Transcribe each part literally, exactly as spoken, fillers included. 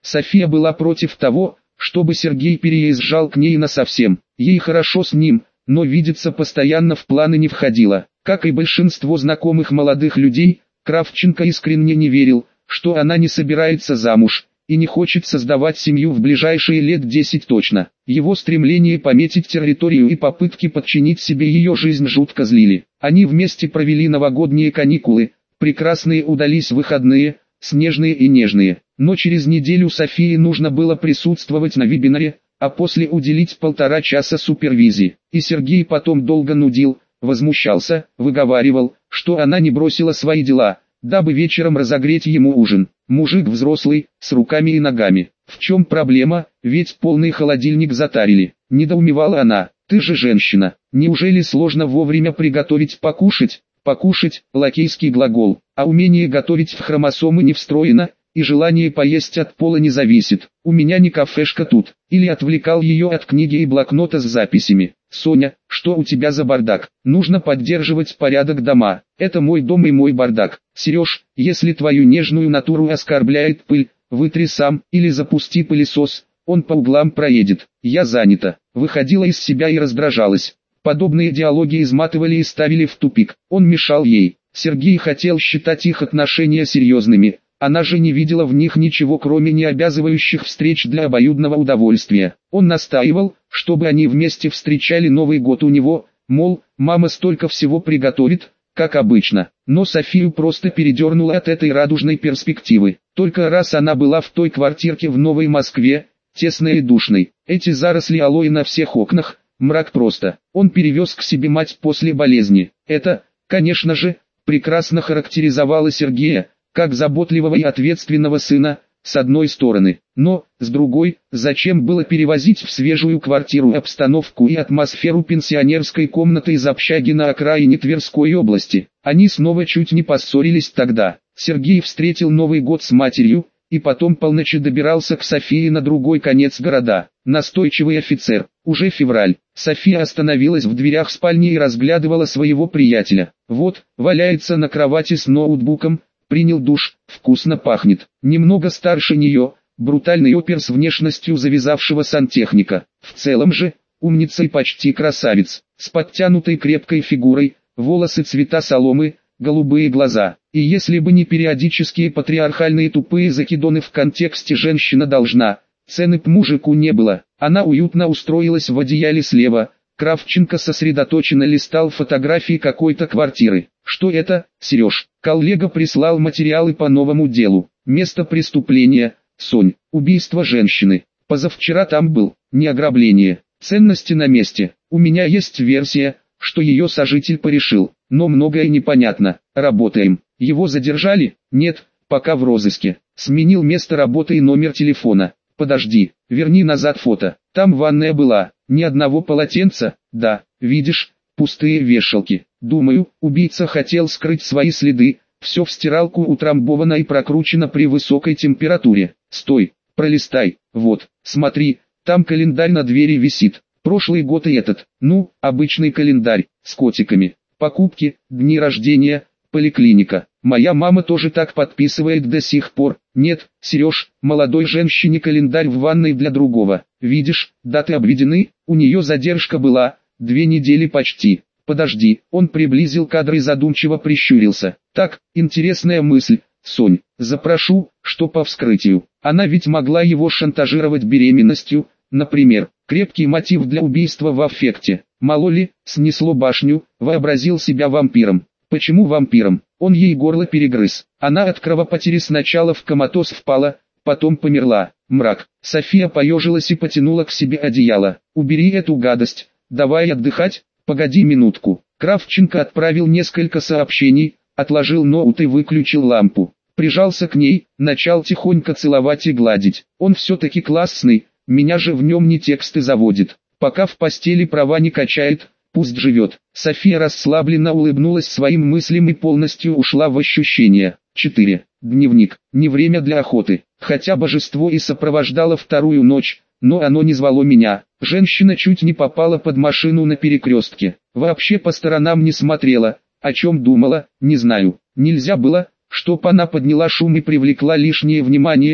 София была против того, чтобы Сергей переезжал к ней насовсем. Ей хорошо с ним, но видеться постоянно в планы не входило. Как и большинство знакомых молодых людей, Кравченко искренне не верил, что она не собирается замуж и не хочет создавать семью в ближайшие лет десять точно. Его стремление пометить территорию и попытки подчинить себе ее жизнь жутко злили. Они вместе провели новогодние каникулы, прекрасные удались выходные, снежные и нежные. Но через неделю Софии нужно было присутствовать на вебинаре, а после уделить полтора часа супервизии. И Сергей потом долго нудил, возмущался, выговаривал, что она не бросила свои дела, дабы вечером разогреть ему ужин. Мужик взрослый, с руками и ногами. В чем проблема, ведь полный холодильник затарили. Недоумевала она, ты же женщина, неужели сложно вовремя приготовить покушать? Покушать – лакейский глагол, а умение готовить в хромосомы не встроено, и желание поесть от пола не зависит. У меня не кафешка тут. Или отвлекал ее от книги и блокнота с записями. Соня, что у тебя за бардак? Нужно поддерживать порядок дома. Это мой дом и мой бардак. Сереж, если твою нежную натуру оскорбляет пыль, вытри сам или запусти пылесос, он по углам проедет. Я занята. Выходила из себя и раздражалась. Подобные диалоги изматывали и ставили в тупик. Он мешал ей. Сергей хотел считать их отношения серьезными. Она же не видела в них ничего кроме необязывающих встреч для обоюдного удовольствия. Он настаивал, чтобы они вместе встречали Новый год у него, мол, мама столько всего приготовит, как обычно. Но Софию просто передернуло от этой радужной перспективы. Только раз она была в той квартирке в Новой Москве, тесной и душной. Эти заросли алоэ на всех окнах, мрак просто. Он перевез к себе мать после болезни. Это, конечно же, прекрасно характеризовало Сергея, как заботливого и ответственного сына, с одной стороны, но, с другой, зачем было перевозить в свежую квартиру обстановку и атмосферу пенсионерской комнаты из общаги на окраине Тверской области. Они снова чуть не поссорились тогда. Сергей встретил Новый год с матерью, и потом полночи добирался к Софии на другой конец города. Настойчивый офицер. Уже февраль. София остановилась в дверях спальни и разглядывала своего приятеля. Вот, валяется на кровати с ноутбуком, принял душ, вкусно пахнет. Немного старше нее, брутальный опер с внешностью завязавшего сантехника. В целом же, умница и почти красавец, с подтянутой крепкой фигурой, волосы цвета соломы, голубые глаза. И если бы не периодические патриархальные тупые закидоны в контексте «женщина должна», цены б мужику не было. Она уютно устроилась в одеяле слева. Кравченко сосредоточенно листал фотографии какой-то квартиры. Что это, Сереж? Коллега прислал материалы по новому делу. Место преступления, Сонь, убийство женщины. Позавчера там был, не ограбление. Ценности на месте. У меня есть версия, что ее сожитель порешил, но многое непонятно. Работаем. Его задержали? Нет, пока в розыске. Сменил место работы и номер телефона. Подожди, верни назад фото. Там ванная была. Ни одного полотенца, да, видишь, пустые вешалки. Думаю, убийца хотел скрыть свои следы, все в стиралку утрамбовано и прокручено при высокой температуре. Стой, пролистай, вот, смотри, там календарь на двери висит. Прошлый год и этот, ну, обычный календарь, с котиками. Покупки, дни рождения, поликлиника. Моя мама тоже так подписывает до сих пор. Нет, Сереж, молодой женщине календарь в ванной для другого. Видишь, даты обведены, у нее задержка была, две недели почти. Подожди, он приблизил кадр и задумчиво прищурился. Так, интересная мысль, Сонь, запрошу, что по вскрытию. Она ведь могла его шантажировать беременностью, например. Крепкий мотив для убийства в аффекте. Мало ли, снесло башню, вообразил себя вампиром. Почему вампиром? Он ей горло перегрыз. Она от кровопотери сначала в коматоз впала, потом померла. Мрак. София поежилась и потянула к себе одеяло. Убери эту гадость. Давай отдыхать. Погоди минутку. Кравченко отправил несколько сообщений, отложил ноут и выключил лампу. Прижался к ней, начал тихонько целовать и гладить. Он все-таки классный, меня же в нем не тексты заводит. Пока в постели права не качает, пусть живет. София расслабленно улыбнулась своим мыслям и полностью ушла в ощущения. четыре. Дневник. Не время для охоты. Хотя божество и сопровождало вторую ночь, но оно не звало меня. Женщина чуть не попала под машину на перекрестке. Вообще по сторонам не смотрела. О чем думала, не знаю. Нельзя было, чтоб она подняла шум и привлекла лишнее внимание.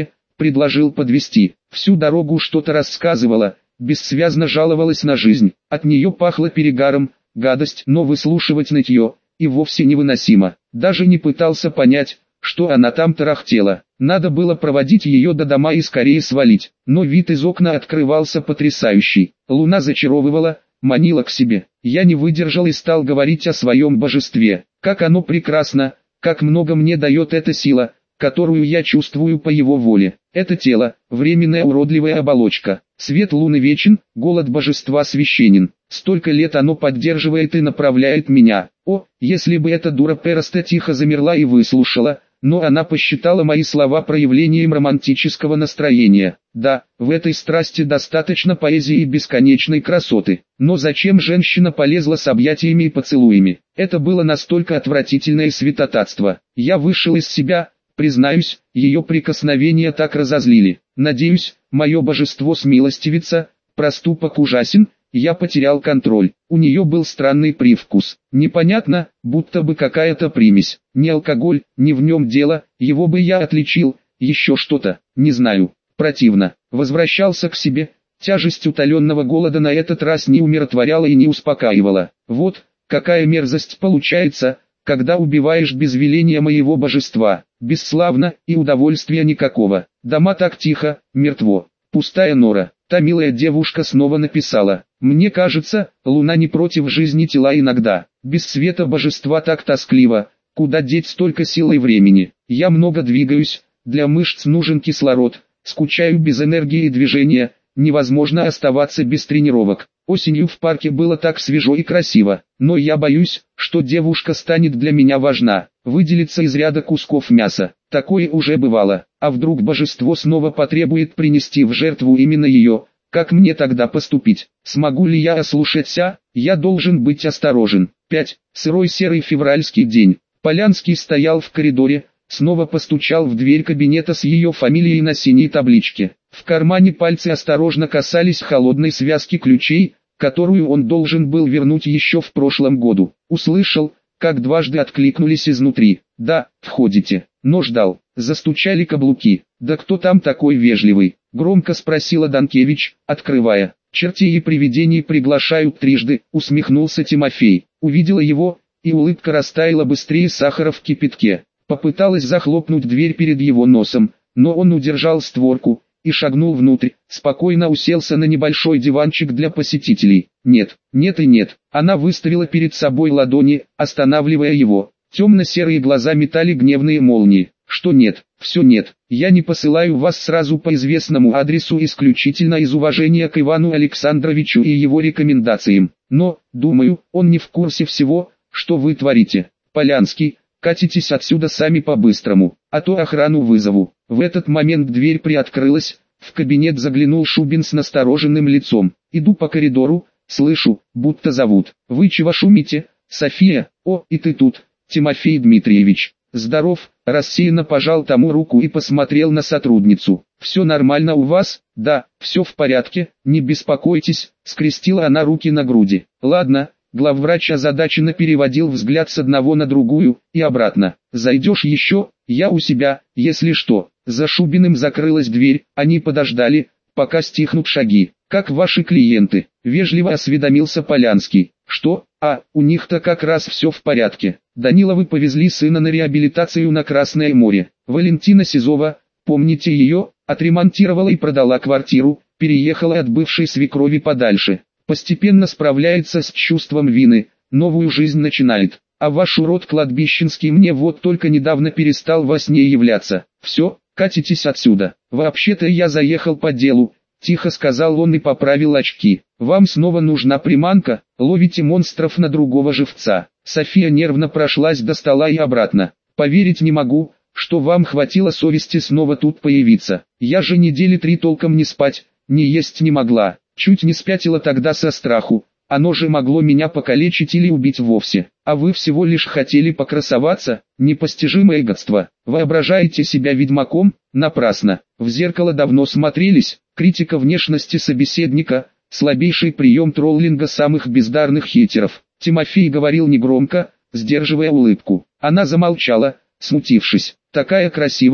предложил подвезти. Всю дорогу что-то рассказывала, бессвязно жаловалась на жизнь. От нее пахло перегаром, гадость, но выслушивать нытье и вовсе невыносимо. Даже не пытался понять, что она там тарахтела. Надо было проводить ее до дома и скорее свалить. Но вид из окна открывался потрясающий. Луна зачаровывала, манила к себе. Я не выдержал и стал говорить о своем божестве. Как оно прекрасно, как много мне дает эта сила, которую я чувствую по его воле. Это тело, временная уродливая оболочка. Свет луны вечен, голод божества священен. Столько лет оно поддерживает и направляет меня. О, если бы эта дура просто тихо замерла и выслушала, но она посчитала мои слова проявлением романтического настроения. Да, в этой страсти достаточно поэзии и бесконечной красоты. Но зачем женщина полезла с объятиями и поцелуями? Это было настолько отвратительное святотатство. Я вышел из себя, признаюсь, ее прикосновения так разозлили. Надеюсь, мое божество смилостивится, проступок ужасен, я потерял контроль. У нее был странный привкус. Непонятно, будто бы какая-то примесь. Не алкоголь, не в нем дело, его бы я отличил, еще что-то, не знаю. Противно. Возвращался к себе. Тяжесть утоленного голода на этот раз не умиротворяла и не успокаивала. Вот, какая мерзость получается, когда убиваешь без веления моего божества. Бесславно и удовольствия никакого. Дома так тихо, мертво. Пустая нора. Та милая девушка снова написала: «Мне кажется, луна не против жизни тела иногда. Без света божества так тоскливо. Куда деть столько сил и времени? Я много двигаюсь, для мышц нужен кислород. Скучаю без энергии и движения, невозможно оставаться без тренировок. Осенью в парке было так свежо и красиво, но я боюсь, что девушка станет для меня важна, выделится из ряда кусков мяса. Такое уже бывало, а вдруг божество снова потребует принести в жертву именно ее, как мне тогда поступить? Смогу ли я ослушаться? Я должен быть осторожен». пять. Сырой серый февральский день. Полянский стоял в коридоре, снова постучал в дверь кабинета с ее фамилией на синей табличке. В кармане пальцы осторожно касались холодной связки ключей, которую он должен был вернуть еще в прошлом году. Услышал, как дважды откликнулись изнутри. «Да, входите», но ждал. Застучали каблуки. «Да кто там такой вежливый?» — громко спросила Данкевич, открывая. «Чертей и привидений приглашают трижды», — усмехнулся Тимофей. Увидела его, и улыбка растаяла быстрее сахара в кипятке. Попыталась захлопнуть дверь перед его носом, но он удержал створку и шагнул внутрь, спокойно уселся на небольшой диванчик для посетителей. «Нет, нет и нет». Она выставила перед собой ладони, останавливая его. Темно-серые глаза метали гневные молнии. «Что нет? Все нет. Я не посылаю вас сразу по известному адресу исключительно из уважения к Ивану Александровичу и его рекомендациям. Но, думаю, он не в курсе всего, что вы творите. Полянский, катитесь отсюда сами по-быстрому, а то охрану вызову». В этот момент дверь приоткрылась, в кабинет заглянул Шубин с настороженным лицом. «Иду по коридору, слышу, будто зовут. Вы чего шумите, София? О, и ты тут, Тимофей Дмитриевич». «Здоров», рассеянно пожал тому руку и посмотрел на сотрудницу. «Все нормально у вас?» «Да, все в порядке, не беспокойтесь», скрестила она руки на груди. «Ладно». Главврач озадаченно переводил взгляд с одного на другую и обратно. «Зайдешь еще? Я у себя, если что». За Шубиным закрылась дверь, они подождали, пока стихнут шаги. «Как ваши клиенты?» — вежливо осведомился Полянский. «Что? А, у них-то как раз все в порядке. Даниловы повезли сына на реабилитацию на Красное море. Валентина Сизова, помните ее, отремонтировала и продала квартиру, переехала от бывшей свекрови подальше. Постепенно справляется с чувством вины, новую жизнь начинает. А ваш урод кладбищенский мне вот только недавно перестал во сне являться. Все, катитесь отсюда. Вообще-то я заехал по делу», — тихо сказал он и поправил очки. «Вам снова нужна приманка, ловите монстров на другого живца». София нервно прошлась до стола и обратно. «Поверить не могу, что вам хватило совести снова тут появиться. Я же недели три толком не спать, не есть не могла. Чуть не спятила тогда со страху, оно же могло меня покалечить или убить вовсе. А вы всего лишь хотели покрасоваться, непостижимое гадство. Воображаете себя ведьмаком? Напрасно. В зеркало давно смотрелись, критика внешности собеседника, слабейший прием троллинга самых бездарных хейтеров». Тимофей говорил негромко, сдерживая улыбку. Она замолчала, смутившись. «Такая красивая,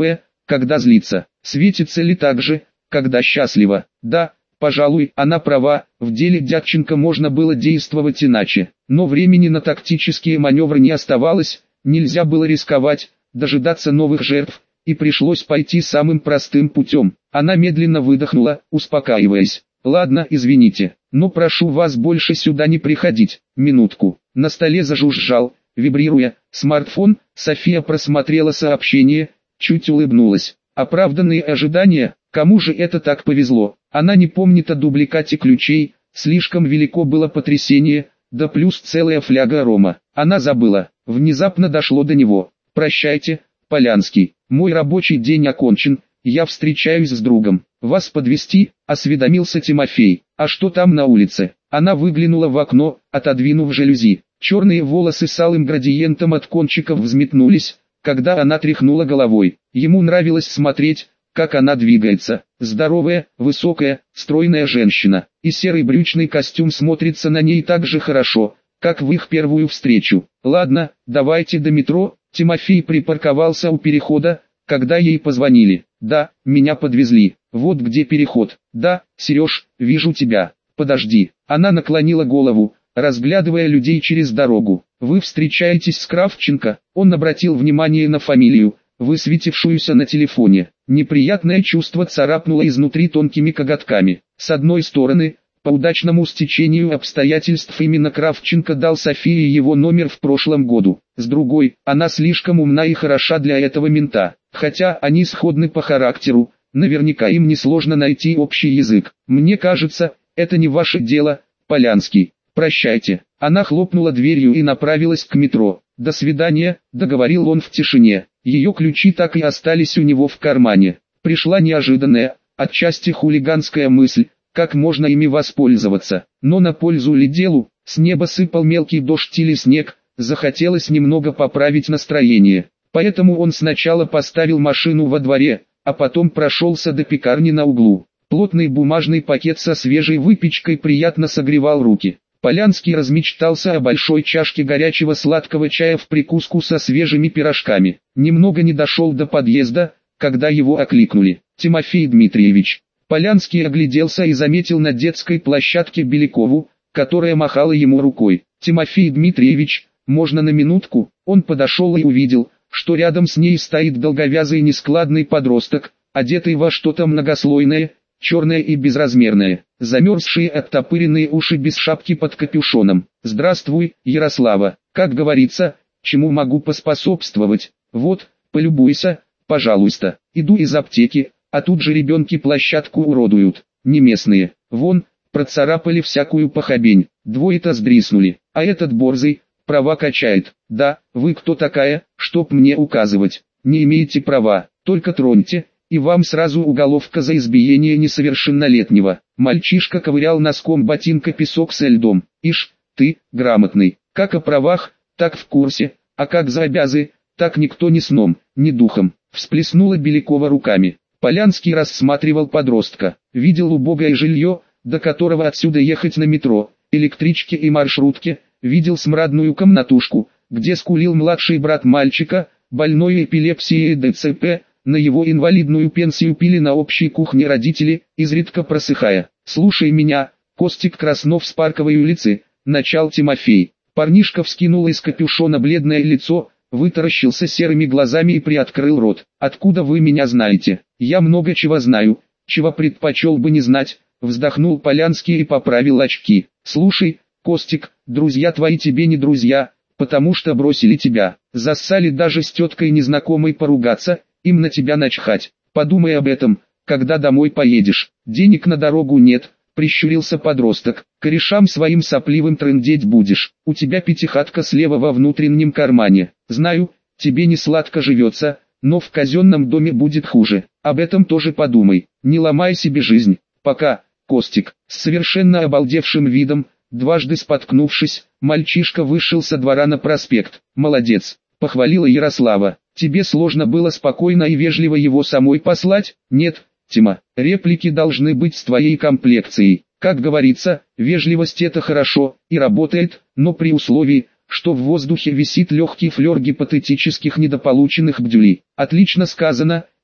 когда злится? Светится ли так же, когда счастлива? Да, пожалуй, она права, в деле Дядченко можно было действовать иначе. Но времени на тактические маневры не оставалось, нельзя было рисковать, дожидаться новых жертв, и пришлось пойти самым простым путем. Она медленно выдохнула, успокаиваясь. «Ладно, извините, но прошу вас больше сюда не приходить. Минутку». На столе зажужжал, вибрируя, смартфон. София просмотрела сообщение, чуть улыбнулась. Оправданные ожидания, кому же это так повезло? Она не помнит о дубликате ключей, слишком велико было потрясение, да плюс целая фляга рома. Она забыла, внезапно дошло до него. «Прощайте, Полянский, мой рабочий день окончен, я встречаюсь с другом. Вас подвезти?» — осведомился Тимофей. «А что там на улице?» Она выглянула в окно, отодвинув жалюзи. Черные волосы с алым градиентом от кончиков взметнулись, когда она тряхнула головой. Ему нравилось смотреть, как она двигается. Здоровая, высокая, стройная женщина. И серый брючный костюм смотрится на ней так же хорошо, как в их первую встречу. «Ладно, давайте до метро». Тимофей припарковался у перехода, когда ей позвонили. «Да, меня подвезли. Вот где переход». «Да, Сереж, вижу тебя. Подожди». Она наклонила голову, разглядывая людей через дорогу. «Вы встречаетесь с Кравченко?» Он обратил внимание на фамилию, высветившуюся на телефоне. Неприятное чувство царапнуло изнутри тонкими коготками. С одной стороны, по удачному стечению обстоятельств именно Кравченко дал Софии его номер в прошлом году. С другой, она слишком умна и хороша для этого мента. Хотя они сходны по характеру, наверняка им несложно найти общий язык. «Мне кажется, это не ваше дело, Полянский. Прощайте». Она хлопнула дверью и направилась к метро. «До свидания», — договорил он в тишине. Ее ключи так и остались у него в кармане. Пришла неожиданная, отчасти хулиганская мысль, как можно ими воспользоваться. Но на пользу ли делу? С неба сыпал мелкий дождь или снег, захотелось немного поправить настроение. Поэтому он сначала поставил машину во дворе, а потом прошелся до пекарни на углу. Плотный бумажный пакет со свежей выпечкой приятно согревал руки. Полянский размечтался о большой чашке горячего сладкого чая в прикуску со свежими пирожками. Немного не дошел до подъезда, когда его окликнули. «Тимофей Дмитриевич». Полянский огляделся и заметил на детской площадке Белякову, которая махала ему рукой. «Тимофей Дмитриевич, можно на минутку?» Он подошел и увидел, что рядом с ней стоит долговязый нескладный подросток, одетый во что-то многослойное, черное и безразмерное, замерзшие оттопыренные уши без шапки под капюшоном. «Здравствуй, Ярослава, как говорится, чему могу поспособствовать? Вот, полюбуйся, пожалуйста». Иду из аптеки, а тут же ребенки площадку уродуют, не местные, вон, процарапали всякую похабень, двое-то сдриснули, а этот борзый, права качает. «Да, вы кто такая, чтоб мне указывать? Не имеете права, только троньте, и вам сразу уголовка за избиение несовершеннолетнего». Мальчишка ковырял носком ботинка песок со льдом. «Ишь, ты, грамотный, как о правах, так в курсе, а как за обязы, так никто ни сном, ни духом», всплеснула Белякова руками. Полянский рассматривал подростка, видел убогое жилье, до которого отсюда ехать на метро, электричке и маршрутке, видел смрадную комнатушку, где скулил младший брат мальчика, больной эпилепсией и ДЦП, на его инвалидную пенсию пили на общей кухне родители, изредка просыхая. «Слушай меня, Костик Краснов с Парковой улицы», — начал Тимофей. Парнишка вскинул из капюшона бледное лицо, вытаращился серыми глазами и приоткрыл рот. «Откуда вы меня знаете?» «Я много чего знаю, чего предпочел бы не знать», — вздохнул Полянский и поправил очки. «Слушай, Костик, друзья твои тебе не друзья, потому что бросили тебя, зассали даже с теткой незнакомой поругаться, им на тебя начхать. Подумай об этом, когда домой поедешь. Денег на дорогу нет», — прищурился подросток. «Корешам своим сопливым трындеть будешь. У тебя пятихатка слева во внутреннем кармане. Знаю, тебе не сладко живется, но в казенном доме будет хуже. Об этом тоже подумай. Не ломай себе жизнь. Пока». Костик, с совершенно обалдевшим видом, дважды споткнувшись, мальчишка вышел со двора на проспект. «Молодец», — похвалила Ярослава. «Тебе сложно было спокойно и вежливо его самой послать?» «Нет, Тима, реплики должны быть с твоей комплекцией. Как говорится, вежливость это хорошо и работает, но при условии, что в воздухе висит легкий флер гипотетических недополученных бдюлей». «Отлично сказано,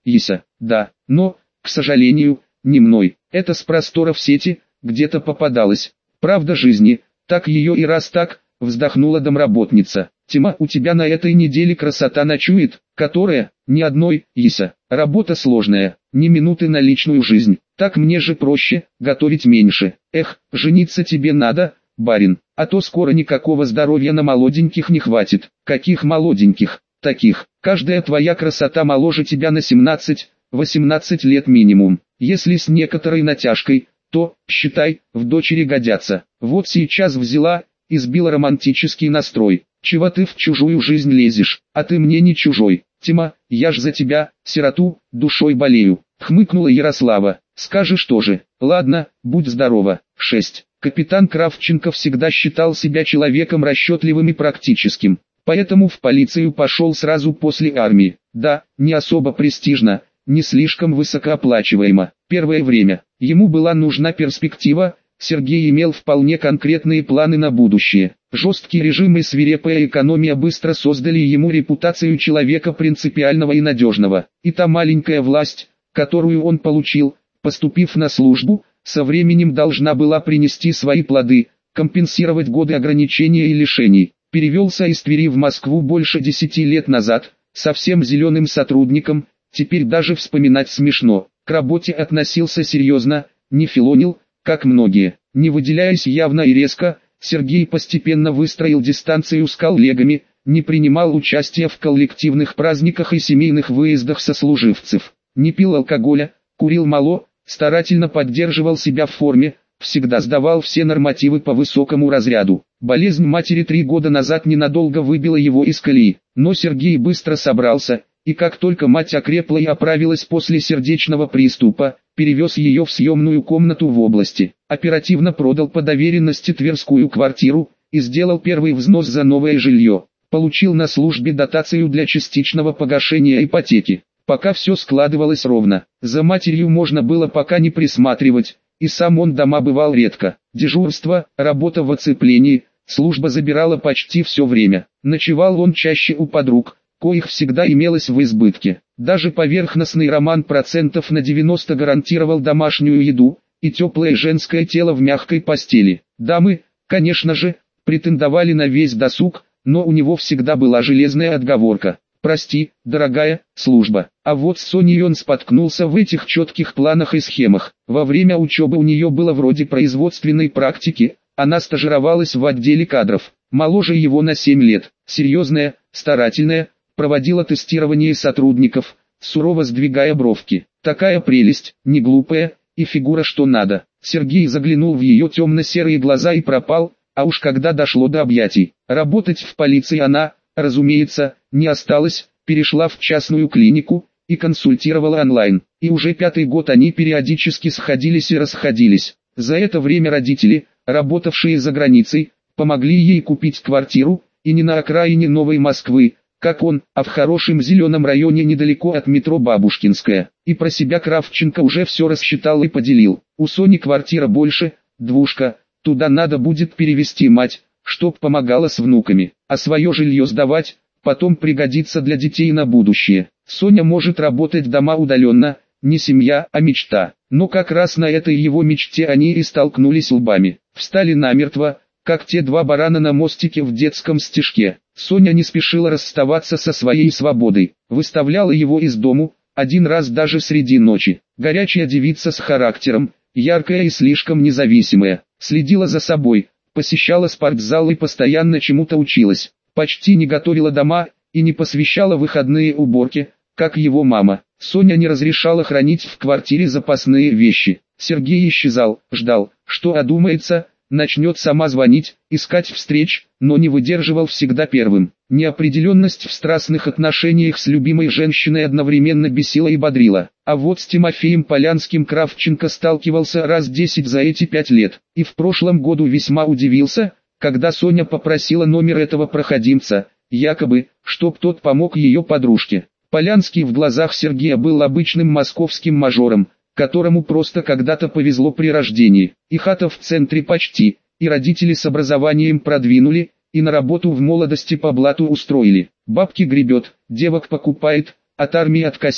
Яся, да, но, к сожалению, не мной. Это с просторов сети, где-то попадалось. Правда жизни, так ее и раз так, вздохнула домработница. Тима, у тебя на этой неделе красота ночует, которая, ни одной, Яся. Работа сложная, ни минуты на личную жизнь. Так мне же проще, готовить меньше. Эх, жениться тебе надо, барин, а то скоро никакого здоровья на молоденьких не хватит. Каких молоденьких? Таких. Каждая твоя красота моложе тебя на семнадцать-восемнадцать лет минимум. Если с некоторой натяжкой, то, считай, в дочери годятся. Вот сейчас взяла и сбила романтический настрой. Чего ты в чужую жизнь лезешь, а ты мне не чужой. Тима, я ж за тебя, сироту, душой болею. Хмыкнула Ярослава. Скажешь тоже. Ладно, будь здорова. шесть. Капитан Кравченко всегда считал себя человеком расчетливым и практическим. Поэтому в полицию пошел сразу после армии. Да, не особо престижно, не слишком высокооплачиваемо. Первое время ему была нужна перспектива. Сергей имел вполне конкретные планы на будущее. Жесткий режим и свирепая экономия быстро создали ему репутацию человека принципиального и надежного. И та маленькая власть, которую он получил, поступив на службу, со временем должна была принести свои плоды, компенсировать годы ограничений и лишений. Перевелся из Твери в Москву больше десяти лет назад, совсем зеленым сотрудником, теперь даже вспоминать смешно. К работе относился серьезно, не филонил, как многие. Не выделяясь явно и резко, Сергей постепенно выстроил дистанцию с коллегами, не принимал участия в коллективных праздниках и семейных выездах сослуживцев, не пил алкоголя, курил мало, старательно поддерживал себя в форме, всегда сдавал все нормативы по высокому разряду. Болезнь матери три года назад ненадолго выбила его из колеи, но Сергей быстро собрался, и как только мать окрепла и оправилась после сердечного приступа, перевез ее в съемную комнату в области, оперативно продал по доверенности тверскую квартиру и сделал первый взнос за новое жилье. Получил на службе дотацию для частичного погашения ипотеки. Пока все складывалось ровно, за матерью можно было пока не присматривать, и сам он дома бывал редко. Дежурство, работа в оцеплении, служба забирала почти все время. Ночевал он чаще у подруг, коих всегда имелось в избытке. Даже поверхностный роман процентов на девяносто гарантировал домашнюю еду и теплое женское тело в мягкой постели. Дамы, конечно же, претендовали на весь досуг, но у него всегда была железная отговорка. «Прости, дорогая, служба». А вот с Соней он споткнулся в этих четких планах и схемах. Во время учебы у нее было вроде производственной практики, она стажировалась в отделе кадров, моложе его на семь лет, серьезная, старательная, проводила тестирование сотрудников, сурово сдвигая бровки. Такая прелесть, не глупая, и фигура что надо. Сергей заглянул в ее темно-серые глаза и пропал, а уж когда дошло до объятий. Работать в полиции она, разумеется, не осталась, перешла в частную клинику и консультировала онлайн. И уже пятый год они периодически сходились и расходились. За это время родители, работавшие за границей, помогли ей купить квартиру, и не на окраине Новой Москвы, как он, а в хорошем зеленом районе недалеко от метро Бабушкинская. И про себя Кравченко уже все рассчитал и поделил. У Сони квартира больше, двушка, туда надо будет перевести мать, чтоб помогала с внуками, а свое жилье сдавать, потом пригодится для детей на будущее. Соня может работать дома удаленно, не семья, а мечта. Но как раз на этой его мечте они и столкнулись лбами. Встали намертво, как те два барана на мостике в детском стишке. Соня не спешила расставаться со своей свободой, выставляла его из дому, один раз даже среди ночи. Горячая девица с характером, яркая и слишком независимая, следила за собой, посещала спортзал и постоянно чему-то училась, почти не готовила дома и не посвящала выходные уборке, как его мама. Соня не разрешала хранить в квартире запасные вещи. Сергей исчезал, ждал, что одумается, начнет сама звонить, искать встреч, но не выдерживал всегда первым. Неопределенность в страстных отношениях с любимой женщиной одновременно бесила и бодрила. А вот с Тимофеем Полянским Кравченко сталкивался раз десять за эти пять лет. И в прошлом году весьма удивился, когда Соня попросила номер этого проходимца, якобы, чтоб тот помог ее подружке. Полянский в глазах Сергея был обычным московским мажором, которому просто когда-то повезло при рождении. И хата в центре почти, и родители с образованием продвинули, и на работу в молодости по блату устроили. Бабки гребет, девок покупает, от армии откосил,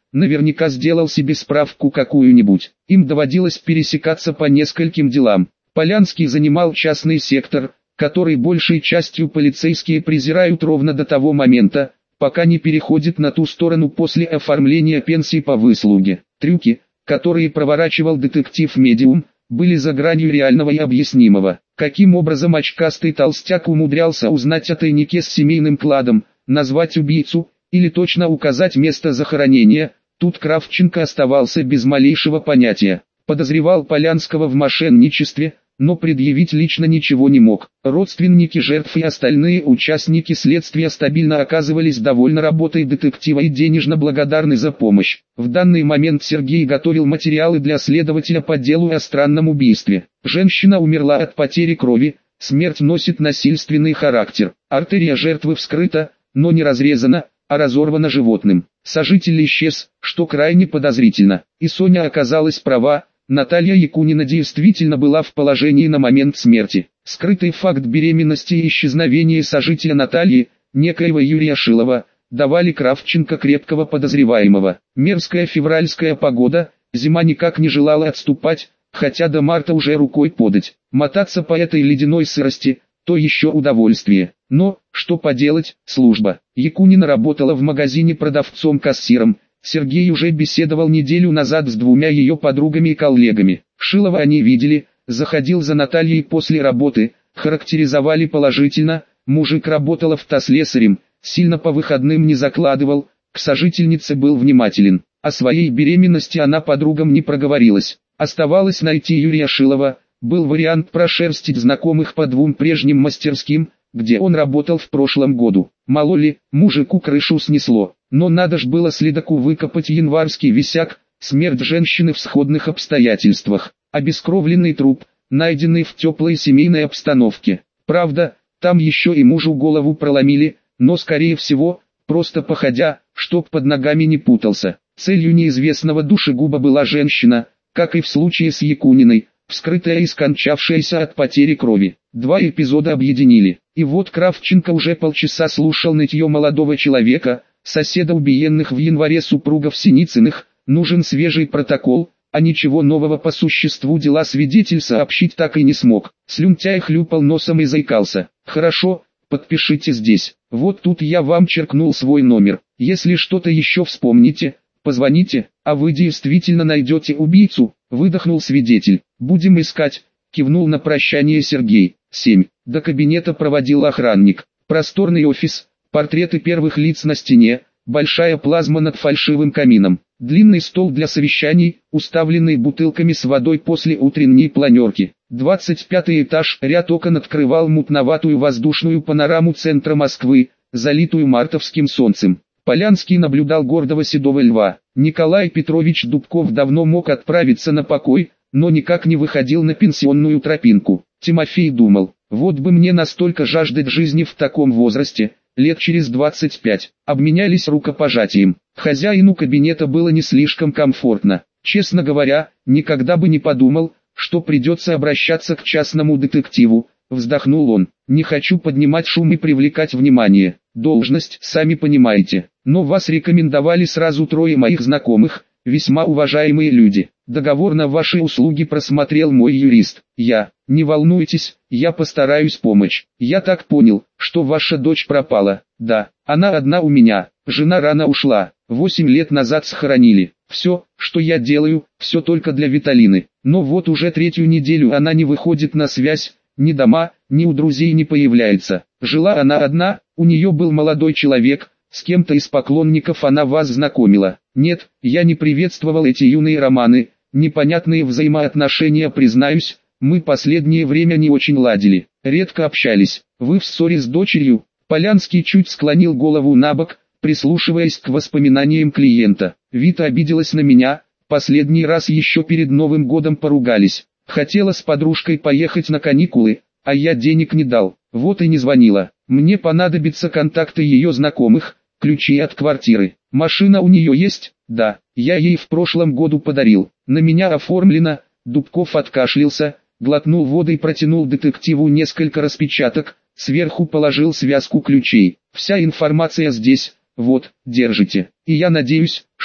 наверняка сделал себе справку какую-нибудь. Им доводилось пересекаться по нескольким делам. Полянский занимал частный сектор, который большей частью полицейские презирают ровно до того момента, пока не переходит на ту сторону после оформления пенсии по выслуге. Трюки, которые проворачивал детектив-медиум, были за гранью реального и объяснимого. Каким образом очкастый толстяк умудрялся узнать о тайнике с семейным кладом, назвать убийцу, или точно указать место захоронения, тут Кравченко оставался без малейшего понятия. Подозревал Полянского в мошенничестве, но предъявить лично ничего не мог. Родственники жертв и остальные участники следствия стабильно оказывались довольны работой детектива и денежно благодарны за помощь. В данный момент Сергей готовил материалы для следователя по делу о странном убийстве. Женщина умерла от потери крови, смерть носит насильственный характер. Артерия жертвы вскрыта, но не разрезана, а разорвана животным. Сожитель исчез, что крайне подозрительно. И Соня оказалась права. Наталья Якунина действительно была в положении на момент смерти. Скрытый факт беременности и исчезновения сожителя Натальи, некоего Юрия Шилова, давали Кравченко крепкого подозреваемого. Мерзкая февральская погода, зима никак не желала отступать, хотя до марта уже рукой подать. Мотаться по этой ледяной сырости – то еще удовольствие. Но, что поделать, служба. Якунина работала в магазине продавцом-кассиром. Сергей уже беседовал неделю назад с двумя ее подругами и коллегами. Шилова они видели, заходил за Натальей после работы, характеризовали положительно, мужик работал автослесарем, сильно по выходным не закладывал, к сожительнице был внимателен. О своей беременности она подругам не проговорилась. Оставалось найти Юрия Шилова, был вариант прошерстить знакомых по двум прежним мастерским, где он работал в прошлом году. Мало ли, мужику крышу снесло. Но надо ж было следаку выкопать январский висяк, смерть женщины в сходных обстоятельствах, обескровленный труп, найденный в теплой семейной обстановке. Правда, там еще и мужу голову проломили, но скорее всего, просто походя, чтоб под ногами не путался. Целью неизвестного душегуба была женщина, как и в случае с Якуниной, вскрытая и скончавшаяся от потери крови. Два эпизода объединили. И вот Кравченко уже полчаса слушал нытье молодого человека, соседа убиенных в январе супругов Синицыных. Нужен свежий протокол, а ничего нового по существу дела свидетель сообщить так и не смог. Слюнтяй хлюпал носом и заикался. «Хорошо, подпишите здесь. Вот тут я вам черкнул свой номер. Если что-то еще вспомните, позвоните, а вы действительно найдете убийцу», — выдохнул свидетель. «Будем искать», — кивнул на прощание Сергей. семь. До кабинета проводил охранник. Просторный офис, портреты первых лиц на стене, большая плазма над фальшивым камином, длинный стол для совещаний, уставленный бутылками с водой после утренней планерки. двадцать пятый этаж, ряд окон открывал мутноватую воздушную панораму центра Москвы, залитую мартовским солнцем. Полянский наблюдал гордого седого льва. Николай Петрович Дубков давно мог отправиться на покой, но никак не выходил на пенсионную тропинку. Тимофей думал, вот бы мне настолько жаждать жизни в таком возрасте, лет через двадцать пять. Обменялись рукопожатием. Хозяину кабинета было не слишком комфортно. Честно говоря, никогда бы не подумал, что придется обращаться к частному детективу. Вздохнул он. Не хочу поднимать шум и привлекать внимание. Должность, сами понимаете. Но вас рекомендовали сразу трое моих знакомых, весьма уважаемые люди. Договор на ваши услуги просмотрел мой юрист. Я, не волнуйтесь, я постараюсь помочь. Я так понял, что ваша дочь пропала. Да, она одна у меня. Жена рано ушла. Восемь лет назад схоронили. Все, что я делаю, все только для Виталины. Но вот уже третью неделю она не выходит на связь, ни дома, ни у друзей не появляется. Жила она одна, у нее был молодой человек, с кем-то из поклонников она вас знакомила. Нет, я не приветствовал эти юные романы, непонятные взаимоотношения, признаюсь, мы последнее время не очень ладили, редко общались. Вы в ссоре с дочерью? Полянский чуть склонил голову набок, прислушиваясь к воспоминаниям клиента. Вита обиделась на меня, последний раз еще перед Новым годом поругались. Хотела с подружкой поехать на каникулы, а я денег не дал, вот и не звонила. Мне понадобятся контакты ее знакомых, ключи от квартиры. Машина у нее есть? Да, я ей в прошлом году подарил. На меня оформлено. Дубков откашлялся, глотнул воды и протянул детективу несколько распечаток, сверху положил связку ключей. Вся информация здесь, вот, держите. И я надеюсь, что,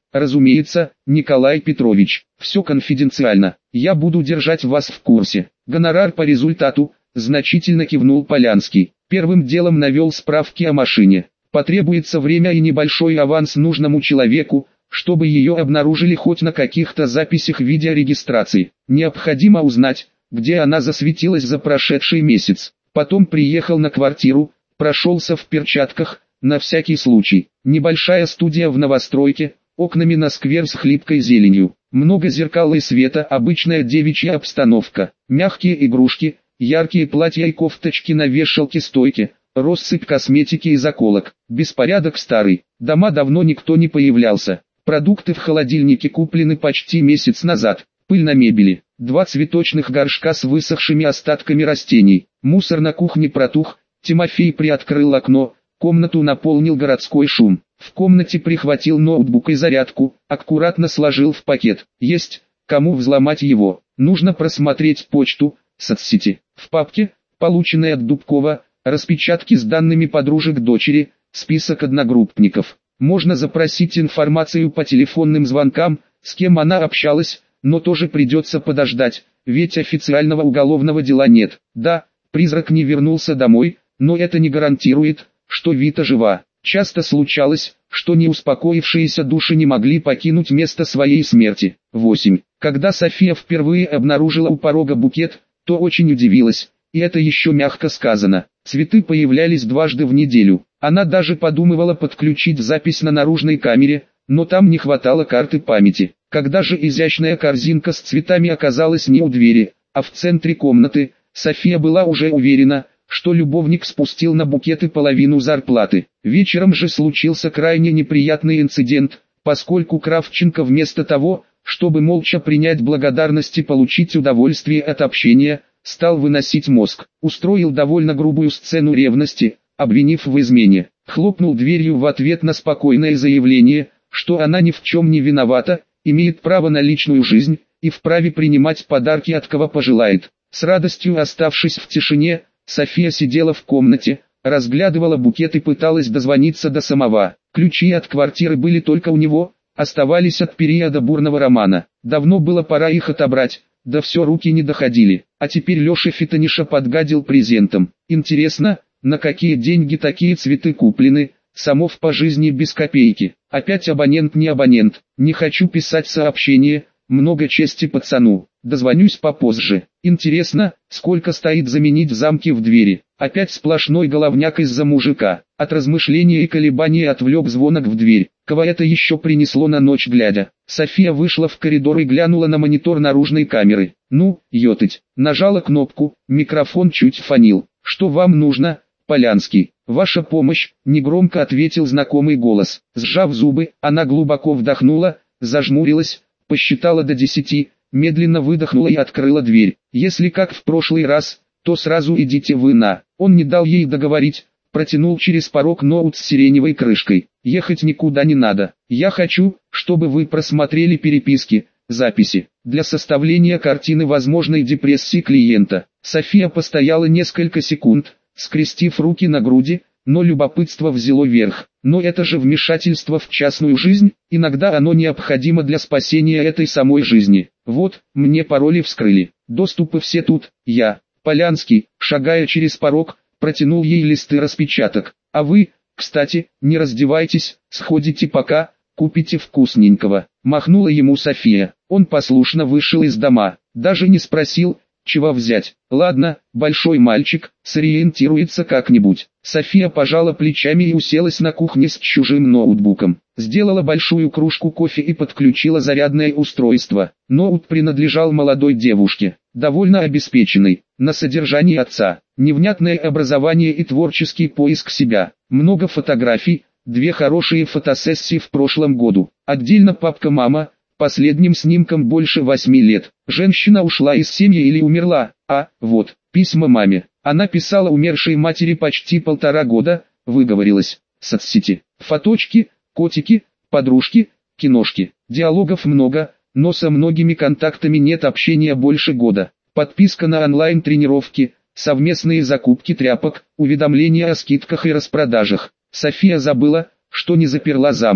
Разумеется, Николай Петрович, все конфиденциально. Я буду держать вас в курсе. Гонорар по результату, значительно кивнул Полянский. Первым делом навел справки о машине. Потребуется время и небольшой аванс нужному человеку, чтобы ее обнаружили хоть на каких-то записях видеорегистрации. Необходимо узнать, где она засветилась за прошедший месяц. Потом приехал на квартиру, прошелся в перчатках, на всякий случай. Небольшая студия в новостройке, окнами на сквер с хлипкой зеленью. Много зеркал и света, обычная девичья обстановка. Мягкие игрушки, яркие платья и кофточки на вешалке-стойке, россыпь косметики и заколок. Беспорядок старый, дома давно никто не появлялся. Продукты в холодильнике куплены почти месяц назад. Пыль на мебели, два цветочных горшка с высохшими остатками растений. Мусор на кухне протух. Тимофей приоткрыл окно, комнату наполнил городской шум. В комнате прихватил ноутбук и зарядку, аккуратно сложил в пакет. Есть, кому взломать его. Нужно просмотреть почту, соцсети. В папке, полученной от Дубкова, распечатки с данными подружек дочери, список одногруппников. Можно запросить информацию по телефонным звонкам, с кем она общалась, но тоже придется подождать, ведь официального уголовного дела нет. Да, призрак не вернулся домой, но это не гарантирует, что Вита жива. Часто случалось, что неуспокоившиеся души не могли покинуть место своей смерти. восемь. Когда София впервые обнаружила у порога букет, то очень удивилась, и это еще мягко сказано. Цветы появлялись дважды в неделю. Она даже подумывала подключить запись на наружной камере, но там не хватало карты памяти. Когда же изящная корзинка с цветами оказалась не у двери, а в центре комнаты, София была уже уверена, что любовник спустил на букеты половину зарплаты. Вечером же случился крайне неприятный инцидент, поскольку Кравченко вместо того, чтобы молча принять благодарность и получить удовольствие от общения, стал выносить мозг. Устроил довольно грубую сцену ревности, обвинив в измене. Хлопнул дверью в ответ на спокойное заявление, что она ни в чем не виновата, имеет право на личную жизнь, и вправе принимать подарки от кого пожелает. С радостью оставшись в тишине, София сидела в комнате, разглядывала букет и пыталась дозвониться до самого. Ключи от квартиры были только у него, оставались от периода бурного романа. Давно было пора их отобрать, да все руки не доходили. А теперь Леша Фитониша подгадил презентом. Интересно, на какие деньги такие цветы куплены? Самов по жизни без копейки. Опять абонент не абонент. Не хочу писать сообщение, много чести пацану. Дозвонюсь попозже. Интересно, сколько стоит заменить замки в двери. Опять сплошной головняк из-за мужика. От размышления и колебаний отвлек звонок в дверь. Кого это еще принесло на ночь глядя? София вышла в коридор и глянула на монитор наружной камеры. Ну, ётыть. Нажала кнопку, микрофон чуть фонил. Что вам нужно, Полянский? Ваша помощь, негромко ответил знакомый голос. Сжав зубы, она глубоко вдохнула, зажмурилась, посчитала до десяти, медленно выдохнула и открыла дверь. Если как в прошлый раз, то сразу идите вы на. Он не дал ей договорить, протянул через порог ноут с сиреневой крышкой. Ехать никуда не надо. Я хочу, чтобы вы просмотрели переписки, записи, для составления картины возможной депрессии клиента. София постояла несколько секунд, скрестив руки на груди, но любопытство взяло верх. Но это же вмешательство в частную жизнь, иногда оно необходимо для спасения этой самой жизни. Вот, мне пароли вскрыли, доступы все тут. Я, Полянский, шагая через порог, протянул ей листы распечаток. А вы, кстати, не раздевайтесь, сходите пока, купите вкусненького. Махнула ему София. Он послушно вышел из дома, даже не спросил, чего взять. Ладно, большой мальчик, сориентируется как-нибудь. София пожала плечами и уселась на кухне с чужим ноутбуком. Сделала большую кружку кофе и подключила зарядное устройство. Ноут принадлежал молодой девушке, довольно обеспеченной, на содержании отца. Невнятное образование и творческий поиск себя. Много фотографий, две хорошие фотосессии в прошлом году. Отдельно папка «Мама», последним снимком больше восьми лет. Женщина ушла из семьи или умерла, а, вот, письма маме. Она писала умершей матери почти полтора года, выговорилась. Соцсети, фоточки, котики, подружки, киношки. Диалогов много, но со многими контактами нет общения больше года. Подписка на онлайн-тренировки, совместные закупки тряпок, уведомления о скидках и распродажах. София забыла, что не заперла замок.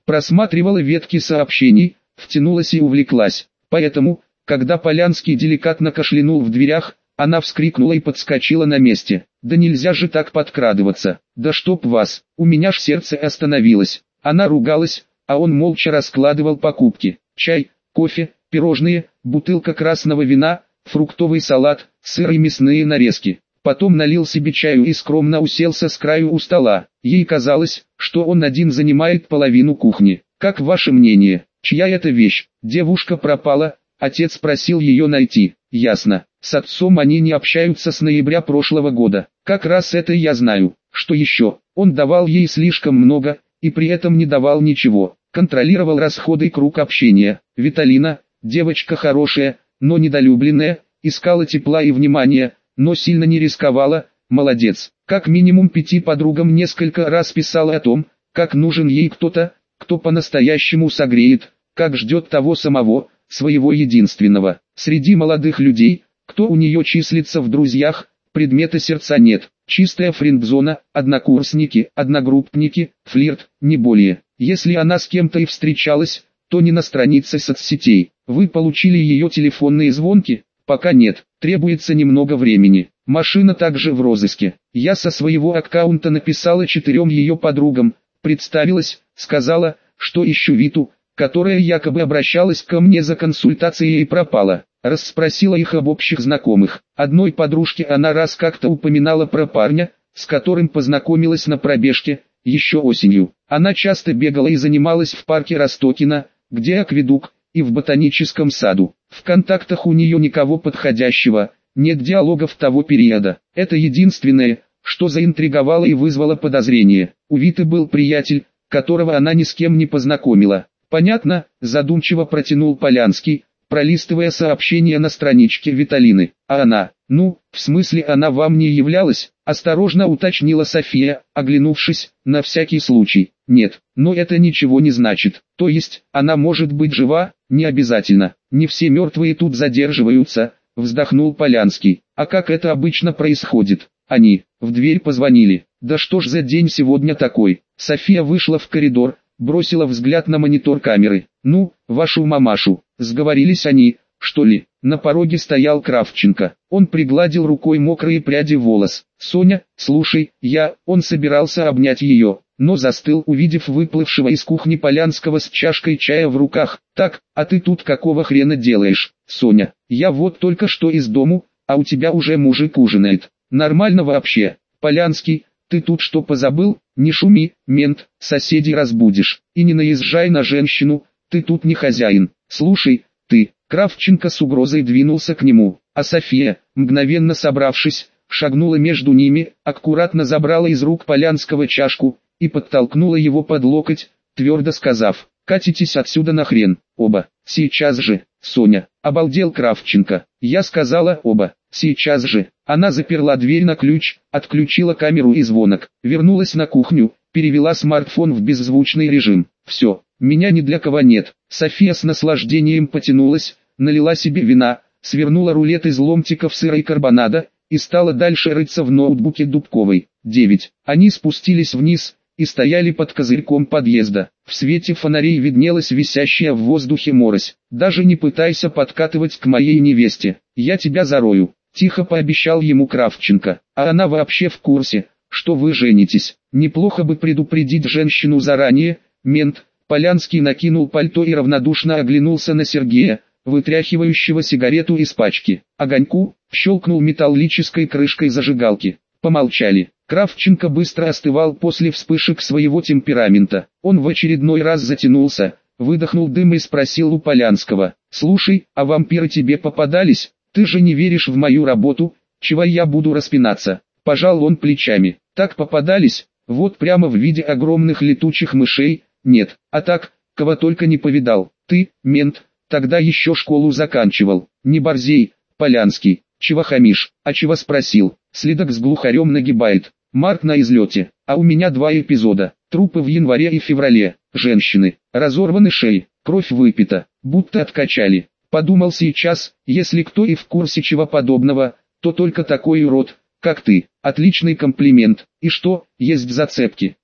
просматривала ветки сообщений, втянулась и увлеклась. Поэтому, когда Полянский деликатно кашлянул в дверях, она вскрикнула и подскочила на месте. «Да нельзя же так подкрадываться! Да чтоб вас!» У меня ж сердце остановилось. Она ругалась, а он молча раскладывал покупки. Чай, кофе, пирожные, бутылка красного вина, фруктовый салат, сыр и мясные нарезки. Потом налил себе чаю и скромно уселся с краю у стола. Ей казалось, что он один занимает половину кухни. «Как ваше мнение, чья это вещь?» Девушка пропала, отец просил ее найти. «Ясно, с отцом они не общаются с ноября прошлого года. Как раз это я знаю. Что еще? Он давал ей слишком много, и при этом не давал ничего. Контролировал расходы и круг общения. Виталина, девочка хорошая, но недолюбленная, искала тепла и внимания, но сильно не рисковала. Молодец. Как минимум пяти подругам несколько раз писала о том, как нужен ей кто-то, кто по-настоящему согреет, как ждет того самого, своего единственного. Среди молодых людей, кто у нее числится в друзьях, предмета сердца нет. Чистая френдзона, однокурсники, одногруппники, флирт, не более. Если она с кем-то и встречалась, то не на странице соцсетей. Вы получили ее телефонные звонки? Пока нет, требуется немного времени. Машина также в розыске. Я со своего аккаунта написала четырем ее подругам, представилась, сказала, что ищу Виту, которая якобы обращалась ко мне за консультацией и пропала. Расспросила их об общих знакомых. Одной подружке она раз как-то упоминала про парня, с которым познакомилась на пробежке, еще осенью. Она часто бегала и занималась в парке Ростокино, где акведук, и в ботаническом саду. В контактах у нее никого подходящего, нет диалогов того периода. Это единственное, что заинтриговало и вызвало подозрение. У Виты был приятель, которого она ни с кем не познакомила. «Понятно», задумчиво протянул Полянский, пролистывая сообщения на страничке Виталины. «А она? Ну, в смысле она вам не являлась?» Осторожно уточнила София, оглянувшись, на всякий случай. «Нет, но это ничего не значит. То есть, она может быть жива, не обязательно. Не все мертвые тут задерживаются», вздохнул Полянский. «А как это обычно происходит?» Они в дверь позвонили. «Да что ж за день сегодня такой?» София вышла в коридор, бросила взгляд на монитор камеры. «Ну, вашу мамашу, сговорились они, что ли?» На пороге стоял Кравченко. Он пригладил рукой мокрые пряди волос. «Соня, слушай, я...» Он собирался обнять ее, но застыл, увидев выплывшего из кухни Полянского с чашкой чая в руках. «Так, а ты тут какого хрена делаешь, Соня? Я вот только что из дому, а у тебя уже мужик ужинает. Нормально вообще?» «Полянский, ты тут что позабыл? Не шуми, мент, соседей разбудишь. И не наезжай на женщину, ты тут не хозяин. Слушай, ты...» Кравченко с угрозой двинулся к нему, а София, мгновенно собравшись, шагнула между ними, аккуратно забрала из рук Полянского чашку и подтолкнула его под локоть, твердо сказав: «Катитесь отсюда нахрен, оба, сейчас же». «Соня», обалдел Кравченко, «я сказала оба, сейчас же». Она заперла дверь на ключ, отключила камеру и звонок, вернулась на кухню, перевела смартфон в беззвучный режим. «Все, меня ни для кого нет». София с наслаждением потянулась, налила себе вина, свернула рулет из ломтиков сыра и карбонада, и стала дальше рыться в ноутбуке Дубковой. девять. Они спустились вниз, и стояли под козырьком подъезда. В свете фонарей виднелась висящая в воздухе морось. «Даже не пытайся подкатывать к моей невесте, я тебя зарою», — тихо пообещал ему Кравченко. «А она вообще в курсе, что вы женитесь. Неплохо бы предупредить женщину заранее, мент». Полянский накинул пальто и равнодушно оглянулся на Сергея, вытряхивающего сигарету из пачки. Огоньку щелкнул металлической крышкой зажигалки. Помолчали. Кравченко быстро остывал после вспышек своего темперамента. Он в очередной раз затянулся, выдохнул дым и спросил у Полянского: «Слушай, а вампиры тебе попадались? Ты же не веришь в мою работу, чего я буду распинаться?» Пожал он плечами. «Так попадались, вот прямо в виде огромных летучих мышей. Нет, а так, кого только не повидал. Ты, мент, тогда еще школу заканчивал. Не борзей, Полянский, чего хамишь?» «А чего спросил?» «Следок с глухарем нагибает. Март на излете, а у меня два эпизода. Трупы в январе и феврале. Женщины, разорваны шеи, кровь выпита, будто откачали. Подумал сейчас, если кто и в курсе чего подобного, то только такой урод, как ты». «Отличный комплимент. И что, есть зацепки?»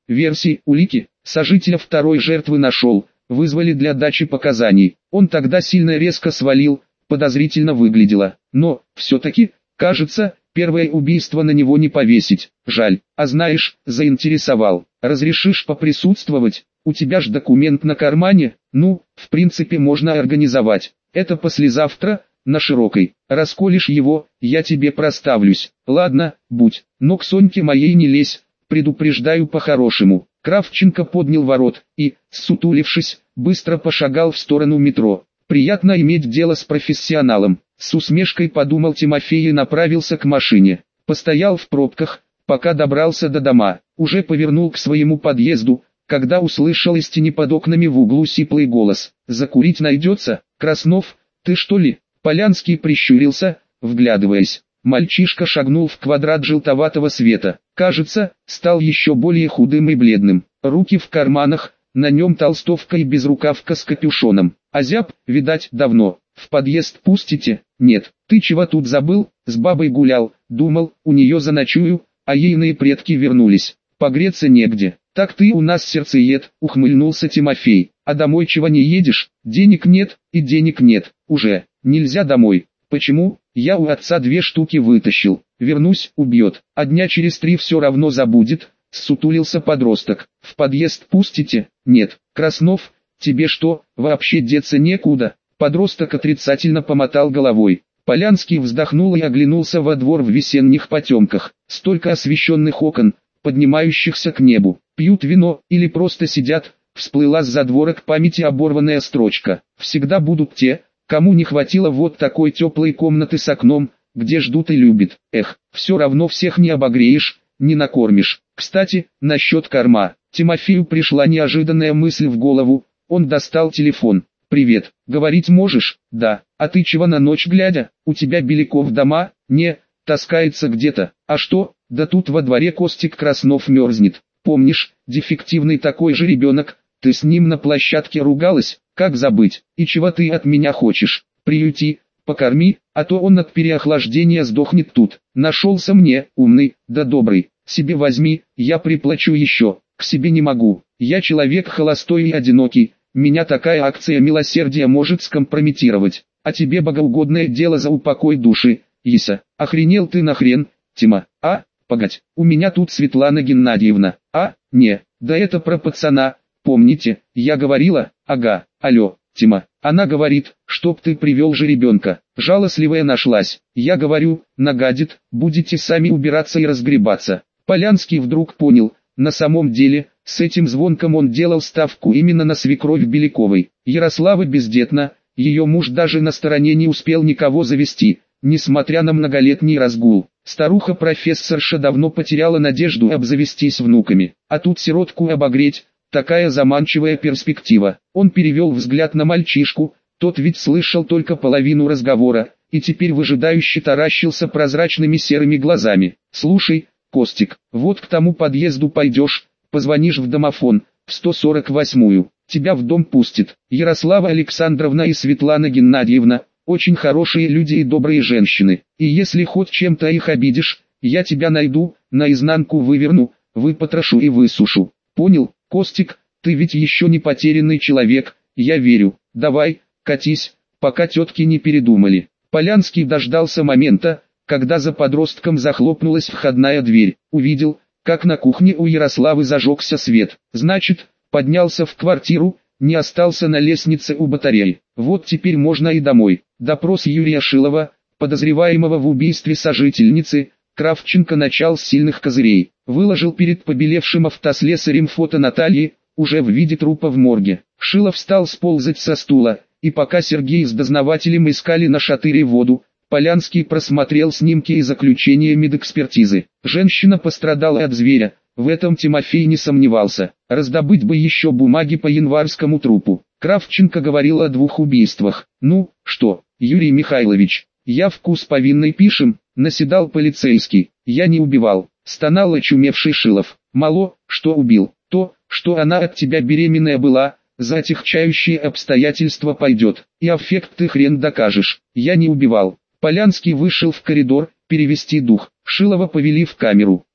версии, улики. Сожителя второй жертвы нашел, вызвали для дачи показаний. Он тогда сильно резко свалил, подозрительно выглядело. Но, все-таки, кажется, первое убийство на него не повесить. Жаль. А знаешь, заинтересовал. Разрешишь поприсутствовать? У тебя ж документ на кармане? Ну, в принципе можно организовать. Это послезавтра, на Широкой. Расколешь его, я тебе проставлюсь. Ладно, будь. Но к Соньке моей не лезь, предупреждаю по-хорошему. Кравченко поднял ворот и, ссутулившись, быстро пошагал в сторону метро. Приятно иметь дело с профессионалом. С усмешкой подумал Тимофей и направился к машине. Постоял в пробках, пока добрался до дома. Уже повернул к своему подъезду, когда услышал из тени под окнами в углу сиплый голос. «Закурить найдется? Краснов, ты что ли?» Полянский прищурился, вглядываясь. Мальчишка шагнул в квадрат желтоватого света. Кажется, стал еще более худым и бледным. Руки в карманах, на нем толстовка и безрукавка с капюшоном. Озяб, видать, давно. В подъезд пустите? Нет. Ты чего тут забыл? С бабой гулял, думал, у нее заночую, а ейные предки вернулись. Погреться негде. Так ты у нас сердцеед, ухмыльнулся Тимофей. А домой чего не едешь? Денег нет, и денег нет. Уже. Нельзя домой. Почему? Я у отца две штуки вытащил. Вернусь, убьет. А дня через три все равно забудет. Ссутулился подросток. В подъезд пустите? Нет. Краснов, тебе что, вообще деться некуда? Подросток отрицательно помотал головой. Полянский вздохнул и оглянулся во двор в весенних потемках. Столько освещенных окон, поднимающихся к небу. Пьют вино или просто сидят. Всплыла с задворок памяти оборванная строчка. Всегда будут те, кому не хватило вот такой теплой комнаты с окном, где ждут и любят. Эх, все равно всех не обогреешь, не накормишь. Кстати, насчет корма. Тимофею пришла неожиданная мысль в голову. Он достал телефон. «Привет, говорить можешь?» «Да». «А ты чего на ночь глядя? У тебя Беляков дома?» «Не, таскается где-то». «А что?» «Да тут во дворе Костик Краснов мерзнет. Помнишь, дефективный такой же ребенок, ты с ним на площадке ругалась? Как забыть? И чего ты от меня хочешь? Приюти, покорми, а то он от переохлаждения сдохнет тут». Нашелся мне, умный, да добрый. «Себе возьми, я приплачу еще». «К себе не могу, я человек холостой и одинокий, меня такая акция милосердия может скомпрометировать. А тебе богоугодное дело за упокой души, Иса. Охренел ты нахрен, Тима? А, погодь, у меня тут Светлана Геннадьевна. А, не, да это про пацана, помните, я говорила? Ага, алло, Тима. Она говорит, чтоб ты привел же ребенка. Жалостливая нашлась. Я говорю, нагадит, будете сами убираться и разгребаться». Полянский вдруг понял, на самом деле, с этим звонком он делал ставку именно на свекровь Беляковой. Ярослава бездетна, ее муж даже на стороне не успел никого завести, несмотря на многолетний разгул. Старуха-профессорша давно потеряла надежду обзавестись внуками, а тут сиротку обогреть, такая заманчивая перспектива. Он перевел взгляд на мальчишку, тот ведь слышал только половину разговора, и теперь выжидающе таращился прозрачными серыми глазами. «Слушай, Костик, вот к тому подъезду пойдешь, позвонишь в домофон, в сто сорок восьмую, тебя в дом пустят. Ярослава Александровна и Светлана Геннадьевна, очень хорошие люди и добрые женщины, и если хоть чем-то их обидишь, я тебя найду, наизнанку выверну, выпотрошу и высушу. Понял, Костик, ты ведь еще не потерянный человек, я верю, давай, катись, пока тетки не передумали». Полянский дождался момента, когда за подростком захлопнулась входная дверь, увидел, как на кухне у Ярославы зажегся свет. Значит, поднялся в квартиру, не остался на лестнице у батареи. Вот теперь можно и домой. Допрос Юрия Шилова, подозреваемого в убийстве сожительницы, Кравченко начал с сильных козырей. Выложил перед побелевшим автослесарем фото Натальи, уже в виде трупа в морге. Шилов стал сползать со стула, и пока Сергей с дознавателем искали на шатыре воду, Полянский просмотрел снимки и заключения медэкспертизы. Женщина пострадала от зверя, в этом Тимофей не сомневался. Раздобыть бы еще бумаги по январскому трупу. Кравченко говорил о двух убийствах. «Ну, что, Юрий Михайлович, явку с повинной пишем», наседал полицейский. «Я не убивал», стонал очумевший Шилов. «Мало, что убил, то, что она от тебя беременная была, за отягчающие обстоятельства пойдет, и аффект ты хрен докажешь. Я не убивал». Полянский вышел в коридор, перевести дух. Шилова повели в камеру.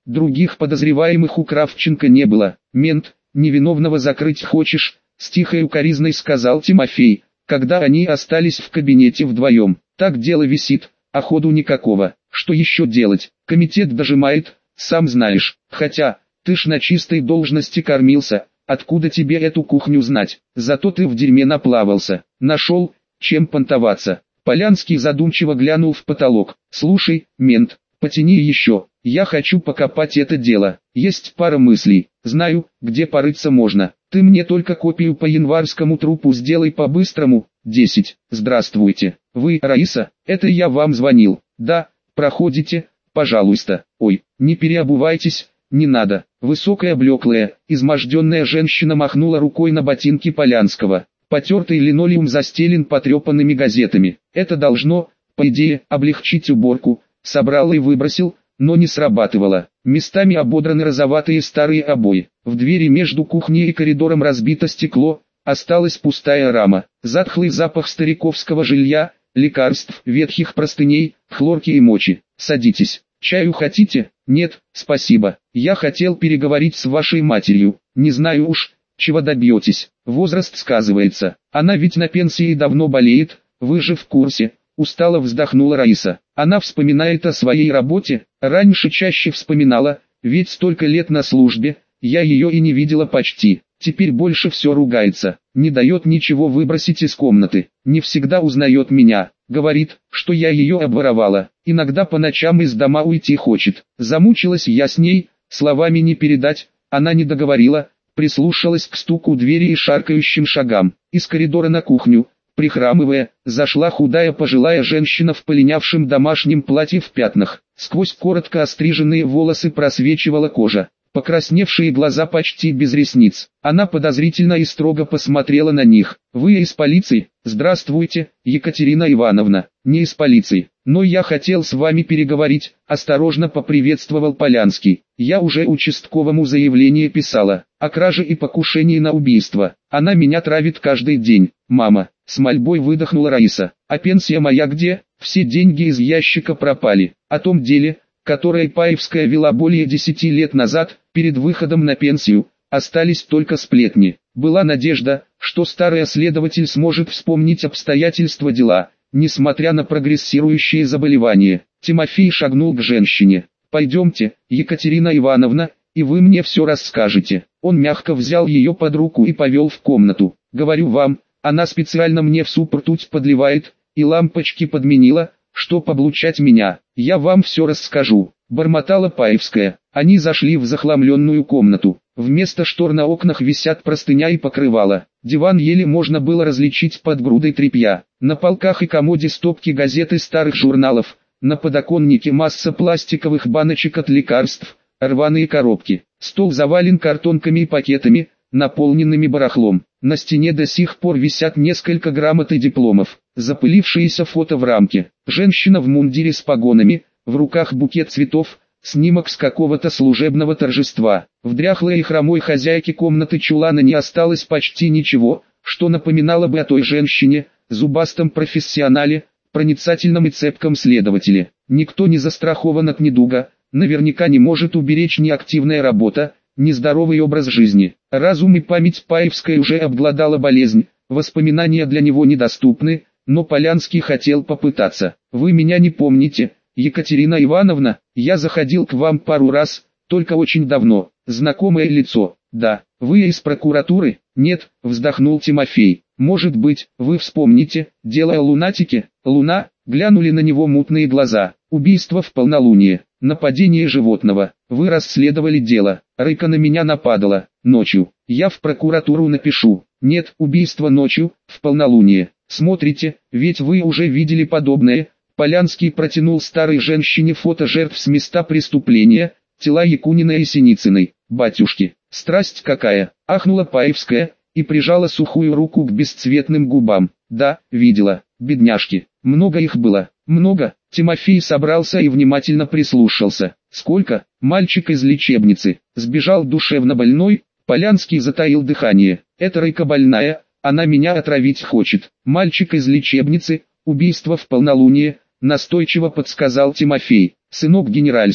Других подозреваемых у Кравченко не было. Мент, невиновного закрыть хочешь? С тихой укоризной сказал Тимофей, когда они остались в кабинете вдвоем. Так дело висит, а ходу никакого. Что еще делать? Комитет дожимает, сам знаешь. Хотя, ты ж на чистой должности кормился, откуда тебе эту кухню знать? Зато ты в дерьме наплавался. Нашел, чем понтоваться. Полянский задумчиво глянул в потолок. Слушай, мент, потяни еще. Я хочу покопать это дело. Есть пара мыслей. Знаю, где порыться можно. Ты мне только копию по январскому трупу сделай по-быстрому. десять. Здравствуйте. Вы, Раиса? Это я вам звонил. Да, проходите, пожалуйста. Ой, не переобувайтесь, не надо. Высокая блеклая, изможденная женщина махнула рукой на ботинки Полянского. Потертый линолеум застелен потрепанными газетами. Это должно, по идее, облегчить уборку. Собрал и выбросил, но не срабатывало. Местами ободраны розоватые старые обои. В двери между кухней и коридором разбито стекло, осталась пустая рама. Затхлый запах стариковского жилья, лекарств, ветхих простыней, хлорки и мочи. Садитесь. Чаю хотите? Нет, спасибо. Я хотел переговорить с вашей матерью. Не знаю уж, чего добьетесь. Возраст сказывается. Она ведь на пенсии давно болеет, вы же в курсе. Устало вздохнула Раиса. Она вспоминает о своей работе, раньше чаще вспоминала, ведь столько лет на службе, я ее и не видела почти. Теперь больше все ругается, не дает ничего выбросить из комнаты, не всегда узнает меня, говорит, что я ее обворовала, иногда по ночам из дома уйти хочет. Замучилась я с ней, словами не передать, она не договорила, прислушалась к стуку двери и шаркающим шагам, из коридора на кухню. Прихрамывая, зашла худая пожилая женщина в полинявшем домашнем платье в пятнах. Сквозь коротко остриженные волосы просвечивала кожа. Покрасневшие глаза почти без ресниц. Она подозрительно и строго посмотрела на них. «Вы из полиции?» «Здравствуйте, Екатерина Ивановна». «Не из полиции, но я хотел с вами переговорить», — осторожно поприветствовал Полянский. «Я уже участковому заявление писала, о краже и покушении на убийство. Она меня травит каждый день, мама». С мольбой выдохнула Раиса. «А пенсия моя где? Все деньги из ящика пропали. О том деле, которое Паевская вела более десяти лет назад, перед выходом на пенсию, остались только сплетни. Была надежда, что старый следователь сможет вспомнить обстоятельства дела, несмотря на прогрессирующие заболевания». Тимофей шагнул к женщине. «Пойдемте, Екатерина Ивановна, и вы мне все расскажете». Он мягко взял ее под руку и повел в комнату. «Говорю вам, она специально мне в суп ртуть подливает, и лампочки подменила, чтоб облучать меня. Я вам все расскажу», — бормотала Паевская. Они зашли в захламленную комнату. Вместо штор на окнах висят простыня и покрывало. Диван еле можно было различить под грудой тряпья. На полках и комоде стопки газет и старых журналов. На подоконнике масса пластиковых баночек от лекарств, рваные коробки. Стол завален картонками и пакетами, наполненными барахлом. На стене до сих пор висят несколько грамот и дипломов. Запылившиеся фото в рамке. Женщина в мундире с погонами, в руках букет цветов, снимок с какого-то служебного торжества. В дряхлой и хромой хозяйке комнаты чулана не осталось почти ничего, что напоминало бы о той женщине, зубастом профессионале, проницательном и цепком следователе. Никто не застрахован от недуга, наверняка не может уберечь ни активная работа, нездоровый образ жизни. Разум и память Паевской уже обглодала болезнь, воспоминания для него недоступны, но Полянский хотел попытаться. «Вы меня не помните, Екатерина Ивановна? Я заходил к вам пару раз, только очень давно. Знакомое лицо». «Да, вы из прокуратуры?» «Нет», — вздохнул Тимофей. «Может быть, вы вспомните, дело о лунатике?» «Луна?» — глянули на него мутные глаза. «Убийство в полнолуние, нападение животного. Вы расследовали дело. Рыка на меня нападала. Ночью. Я в прокуратуру напишу. Нет, убийство ночью, в полнолуние. Смотрите, ведь вы уже видели подобное». Полянский протянул старой женщине фото жертв с места преступления, тела Якунина и Синицыной. «Батюшки, страсть какая!» — ахнула Паевская и прижала сухую руку к бесцветным губам. «Да, видела, бедняжки. Много их было, много». Тимофей собрался и внимательно прислушался. «Сколько?» «Мальчик из лечебницы. Сбежал душевно больной». Полянский затаил дыхание. «Это Рыка больная, она меня отравить хочет». «Мальчик из лечебницы, убийство в полнолуние», настойчиво подсказал Тимофей. «Сынок генеральский,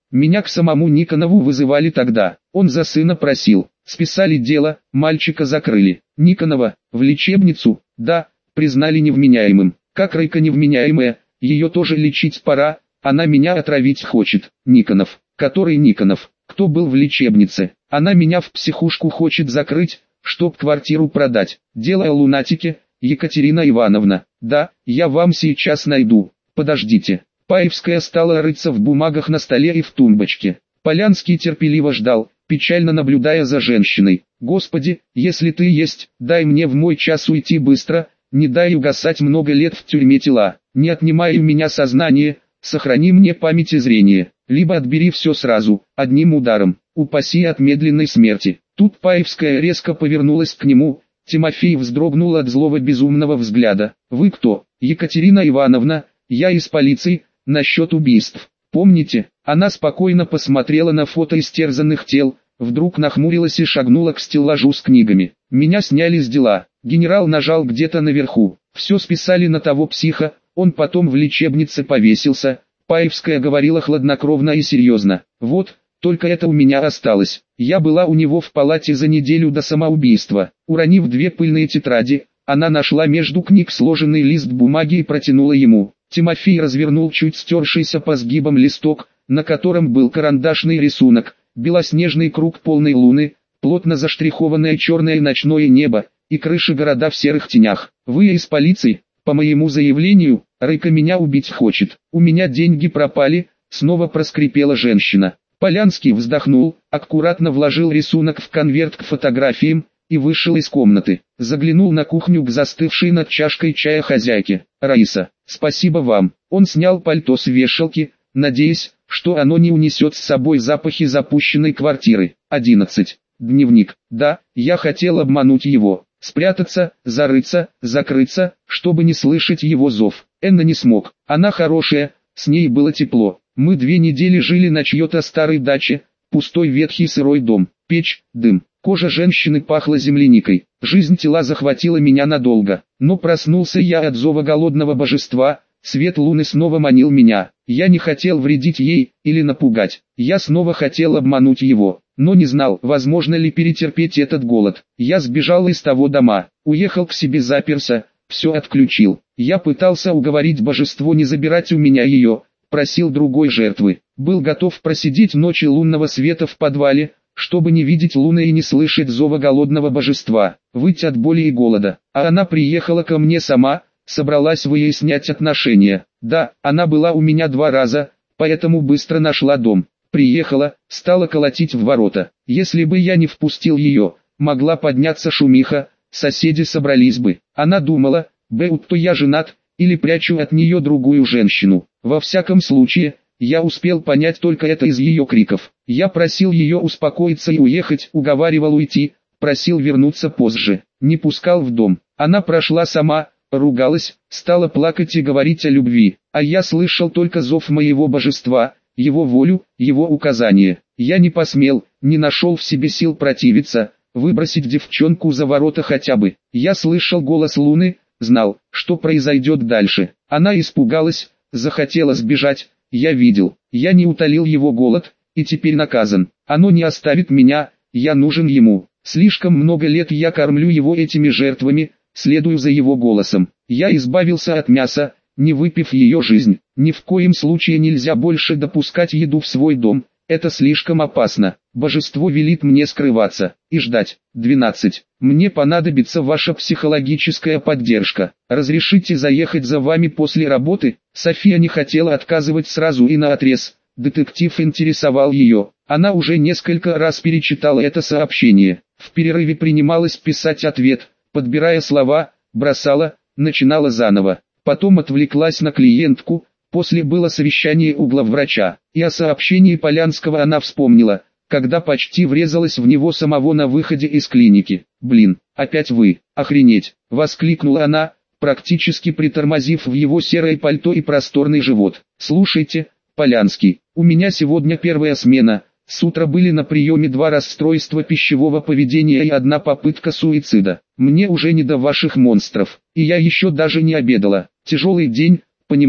Меня к самому Никонову вызывали тогда. Он за сына просил. Списали дело, мальчика закрыли. Никонова, в лечебницу, да, признали невменяемым. Как Райка невменяемая, ее тоже лечить пора, она меня отравить хочет. Никонов. Который Никонов? Кто был в лечебнице? Она меня в психушку хочет закрыть, чтоб квартиру продать. Дело о лунатике, Екатерина Ивановна. Да, я вам сейчас найду. Подождите. Паевская стала рыться в бумагах на столе и в тумбочке. Полянский терпеливо ждал, печально наблюдая за женщиной. Господи, если ты есть, дай мне в мой час уйти быстро, не дай угасать много лет в тюрьме тела, не отнимай у меня сознание, сохрани мне память и зрение, либо отбери все сразу, одним ударом, упаси от медленной смерти. Тут Паевская резко повернулась к нему, Тимофей вздрогнул от злого безумного взгляда. Вы кто? Екатерина Ивановна, я из полиции, насчет убийств. Помните? Она спокойно посмотрела на фото истерзанных тел, вдруг нахмурилась и шагнула к стеллажу с книгами. Меня сняли с дела. Генерал нажал где-то наверху. Все списали на того психа, он потом в лечебнице повесился. Паевская говорила хладнокровно и серьезно. Вот, только это у меня осталось. Я была у него в палате за неделю до самоубийства. Уронив две пыльные тетради, она нашла между книг сложенный лист бумаги и протянула ему. Тимофей развернул чуть стершийся по сгибам листок, на котором был карандашный рисунок, белоснежный круг полной луны, плотно заштрихованное черное ночное небо, и крыши города в серых тенях. Вы из полиции? По моему заявлению, Райка меня убить хочет. У меня деньги пропали, снова проскрипела женщина. Полянский вздохнул, аккуратно вложил рисунок в конверт к фотографиям, и вышел из комнаты. Заглянул на кухню к застывшей над чашкой чая хозяйке. «Раиса, спасибо вам». Он снял пальто с вешалки, надеясь, что оно не унесет с собой запахи запущенной квартиры. одиннадцать. Дневник. Да, я хотел обмануть его. Спрятаться, зарыться, закрыться, чтобы не слышать его зов. Энна не смог. Она хорошая, с ней было тепло. Мы две недели жили на чьей-то старой даче, пустой ветхий сырой дом, печь, дым. Кожа женщины пахла земляникой. Жизнь тела захватила меня надолго. Но проснулся я от зова голодного божества, свет луны снова манил меня. Я не хотел вредить ей, или напугать. Я снова хотел обмануть его, но не знал, возможно ли перетерпеть этот голод. Я сбежал из того дома, уехал к себе, заперся, все отключил. Я пытался уговорить божество не забирать у меня ее, просил другой жертвы. Был готов просидеть ночи лунного света в подвале, чтобы не видеть луны и не слышать зова голодного божества, выть от боли и голода. А она приехала ко мне сама, собралась выяснять отношения. Да, она была у меня два раза, поэтому быстро нашла дом. Приехала, стала колотить в ворота. Если бы я не впустил ее, могла подняться шумиха, соседи собрались бы. Она думала, будто я женат, или прячу от нее другую женщину. Во всяком случае, я успел понять только это из ее криков. Я просил ее успокоиться и уехать, уговаривал уйти, просил вернуться позже, не пускал в дом. Она прошла сама, ругалась, стала плакать и говорить о любви, а я слышал только зов моего божества, его волю, его указания. Я не посмел, не нашел в себе сил противиться, выбросить девчонку за ворота хотя бы. Я слышал голос луны, знал, что произойдет дальше. Она испугалась, захотела сбежать. Я видел, я не утолил его голод, и теперь наказан. Оно не оставит меня, я нужен ему. Слишком много лет я кормлю его этими жертвами, следую за его голосом. Я избавился от мяса, не выпив ее жизнь. Ни в коем случае нельзя больше допускать еду в свой дом, это слишком опасно. Божество велит мне скрываться и ждать. двенадцать. Мне понадобится ваша психологическая поддержка. Разрешите заехать за вами после работы? София не хотела отказывать сразу и наотрез. Детектив интересовал ее. Она уже несколько раз перечитала это сообщение. В перерыве принималась писать ответ, подбирая слова, бросала, начинала заново. Потом отвлеклась на клиентку. После было совещание у главврача, и о сообщении Полянского она вспомнила, когда почти врезалась в него самого на выходе из клиники. «Блин, опять вы, охренеть!» — воскликнула она, практически притормозив в его серое пальто и просторный живот. «Слушайте, Полянский, у меня сегодня первая смена, с утра были на приеме два расстройства пищевого поведения и одна попытка суицида. Мне уже не до ваших монстров, и я еще даже не обедала. Тяжелый день, понимаю,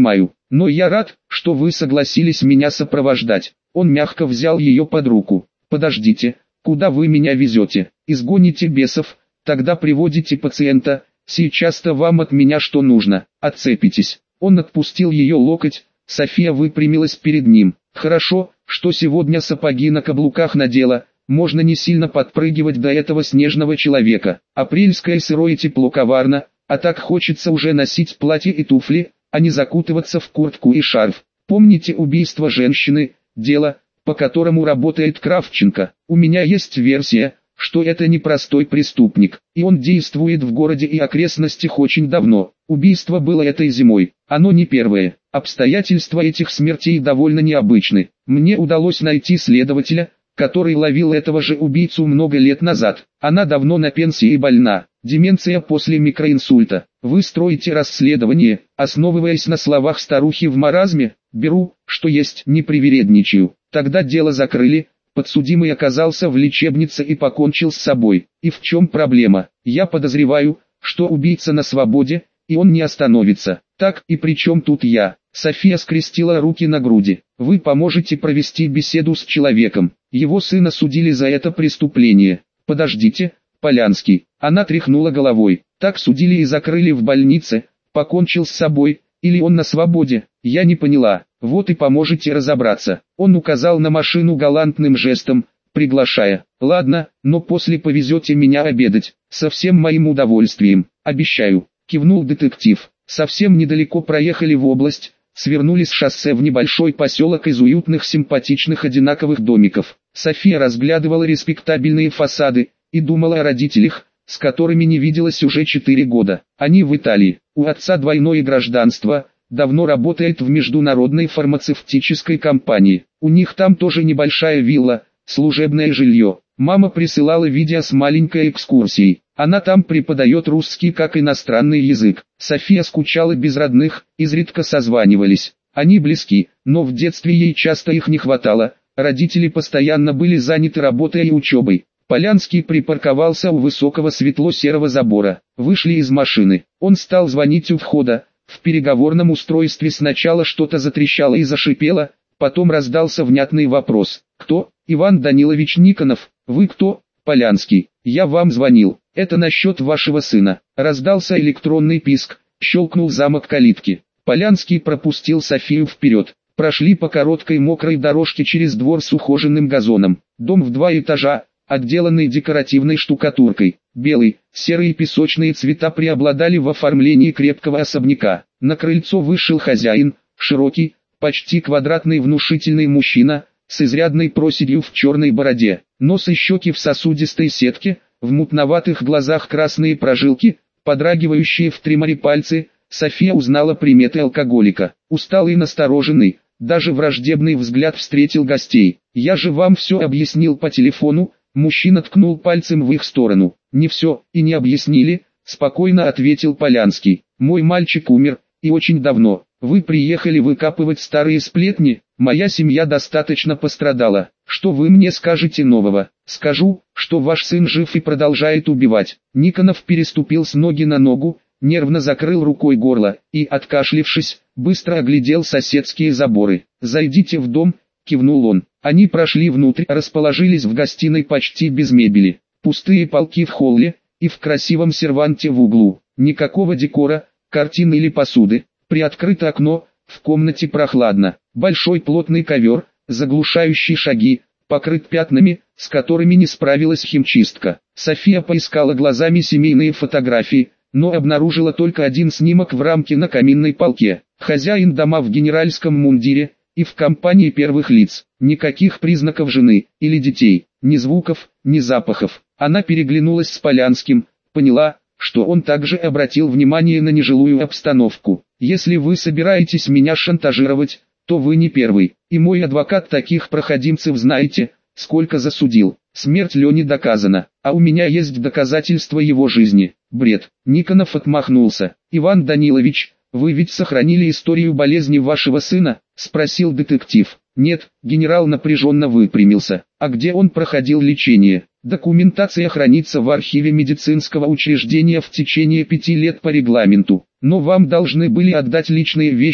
но я рад, что вы согласились меня сопровождать. Он мягко взял ее под руку. Подождите, куда вы меня везете? Изгоните бесов, тогда приводите пациента, сейчас-то вам от меня что нужно, отцепитесь. Он отпустил ее локоть, София выпрямилась перед ним. Хорошо, что сегодня сапоги на каблуках надела, можно не сильно подпрыгивать до этого снежного человека. Апрельское сырое тепло коварно, а так хочется уже носить платье и туфли, а не закутываться в куртку и шарф. Помните убийство женщины, дело, по которому работает Кравченко? У меня есть версия, что это не простой преступник, и он действует в городе и окрестностях очень давно. Убийство было этой зимой, оно не первое. Обстоятельства этих смертей довольно необычны. Мне удалось найти следователя, который ловил этого же убийцу много лет назад. Она давно на пенсии и больна. Деменция после микроинсульта. Вы строите расследование, основываясь на словах старухи в маразме? Беру, что есть, не привередничаю. Тогда дело закрыли, подсудимый оказался в лечебнице и покончил с собой. И в чем проблема? Я подозреваю, что убийца на свободе, и он не остановится. Так, и при чем тут я? София скрестила руки на груди. Вы поможете провести беседу с человеком. Его сына судили за это преступление. Подождите, Полянский. Она тряхнула головой. Так судили и закрыли в больнице. Покончил с собой, или он на свободе? Я не поняла. Вот и поможете разобраться. Он указал на машину галантным жестом, приглашая. Ладно, но после повезете меня обедать. Со всем моим удовольствием. Обещаю. Кивнул детектив. Совсем недалеко проехали в область, свернули с шоссе в небольшой поселок из уютных симпатичных одинаковых домиков. София разглядывала респектабельные фасады и думала о родителях, с которыми не виделась уже четыре года. Они в Италии. У отца двойное гражданство, давно работает в международной фармацевтической компании. У них там тоже небольшая вилла, служебное жилье. Мама присылала видео с маленькой экскурсией. Она там преподает русский как иностранный язык. София скучала без родных, изредка созванивались. Они близки, но в детстве ей часто их не хватало. Родители постоянно были заняты работой и учебой. Полянский припарковался у высокого светло-серого забора. Вышли из машины. Он стал звонить у входа. В переговорном устройстве сначала что-то затрещало и зашипело, потом раздался внятный вопрос. «Кто?» «Иван Данилович Никонов». «Вы кто?» «Полянский. Я вам звонил. Это насчет вашего сына». Раздался электронный писк, щелкнул замок калитки. Полянский пропустил Софию вперед. Прошли по короткой мокрой дорожке через двор с ухоженным газоном. Дом в два этажа, отделанный декоративной штукатуркой. Белый, серые песочные цвета преобладали в оформлении крепкого особняка. На крыльцо вышел хозяин, широкий, почти квадратный внушительный мужчина, с изрядной проседью в черной бороде. Нос и щеки в сосудистой сетке, в мутноватых глазах красные прожилки, подрагивающие в треморе пальцы. София узнала приметы алкоголика. Усталый и настороженный, даже враждебный взгляд встретил гостей. «Я же вам все объяснил по телефону». Мужчина ткнул пальцем в их сторону. «Не все, и не объяснили», — спокойно ответил Полянский. «Мой мальчик умер, и очень давно. Вы приехали выкапывать старые сплетни, моя семья достаточно пострадала. Что вы мне скажете нового?» «Скажу, что ваш сын жив и продолжает убивать». Никонов переступил с ноги на ногу, нервно закрыл рукой горло, и, откашлившись, быстро оглядел соседские заборы. «Зайдите в дом», — кивнул он. Они прошли внутрь, расположились в гостиной почти без мебели. Пустые полки в холле, и в красивом серванте в углу. Никакого декора, картин или посуды. Приоткрыто окно, в комнате прохладно. Большой плотный ковер, заглушающий шаги, покрыт пятнами, с которыми не справилась химчистка. София поискала глазами семейные фотографии, но обнаружила только один снимок в рамке на каминной полке. Хозяин дома в генеральском мундире, и в компании первых лиц. Никаких признаков жены или детей, ни звуков, ни запахов. Она переглянулась с Полянским, поняла, что он также обратил внимание на нежилую обстановку. «Если вы собираетесь меня шантажировать, то вы не первый, и мой адвокат таких проходимцев знаете, сколько засудил. Смерть Лени доказана, а у меня есть доказательства его жизни». «Бред». Никонов отмахнулся. «Иван Данилович, вы ведь сохранили историю болезни вашего сына?» — спросил детектив. «Нет», — генерал напряженно выпрямился. «А где он проходил лечение?» «Документация хранится в архиве медицинского учреждения в течение пяти лет по регламенту. Но вам должны были отдать личные вещи,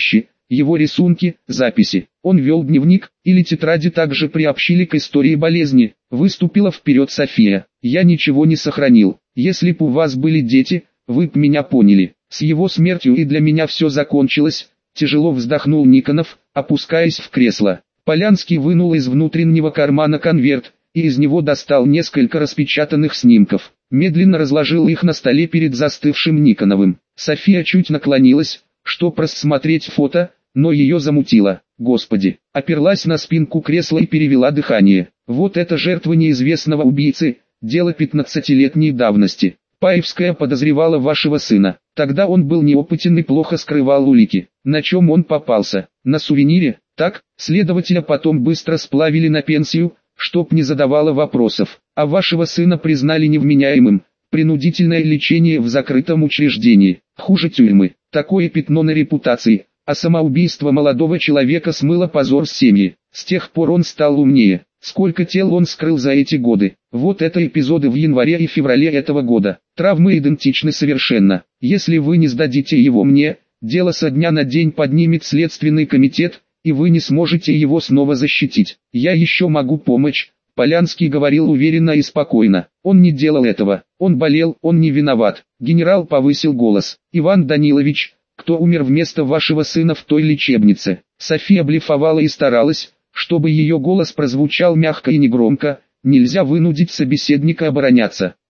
его рисунки, записи. Он вел дневник, или тетради также приобщили к истории болезни. Выступила вперед София. Я ничего не сохранил. Если б у вас были дети, вы б меня поняли. С его смертью и для меня все закончилось. Тяжело вздохнул Никонов, опускаясь в кресло. Полянский вынул из внутреннего кармана конверт, и из него достал несколько распечатанных снимков. Медленно разложил их на столе перед застывшим Никоновым. София чуть наклонилась, чтоб рассмотреть фото, но ее замутило. Господи, оперлась на спинку кресла и перевела дыхание. Вот это жертва неизвестного убийцы, дело пятнадцатилетней давности. Паевская подозревала вашего сына. Тогда он был неопытен и плохо скрывал улики. На чем он попался? На сувенире? Так, следователя потом быстро сплавили на пенсию, чтоб не задавала вопросов. А вашего сына признали невменяемым. Принудительное лечение в закрытом учреждении. Хуже тюрьмы. Такое пятно на репутации. А самоубийство молодого человека смыло позор с семьи. С тех пор он стал умнее. Сколько тел он скрыл за эти годы. Вот это эпизоды в январе и феврале этого года. Травмы идентичны совершенно. Если вы не сдадите его мне, дело со дня на день поднимет следственный комитет, и вы не сможете его снова защитить. Я еще могу помочь. Полянский говорил уверенно и спокойно. Он не делал этого. Он болел, он не виноват. Генерал повысил голос. Иван Данилович, кто умер вместо вашего сына в той лечебнице? София блефовала и старалась, чтобы ее голос прозвучал мягко и негромко. Нельзя вынудить собеседника обороняться.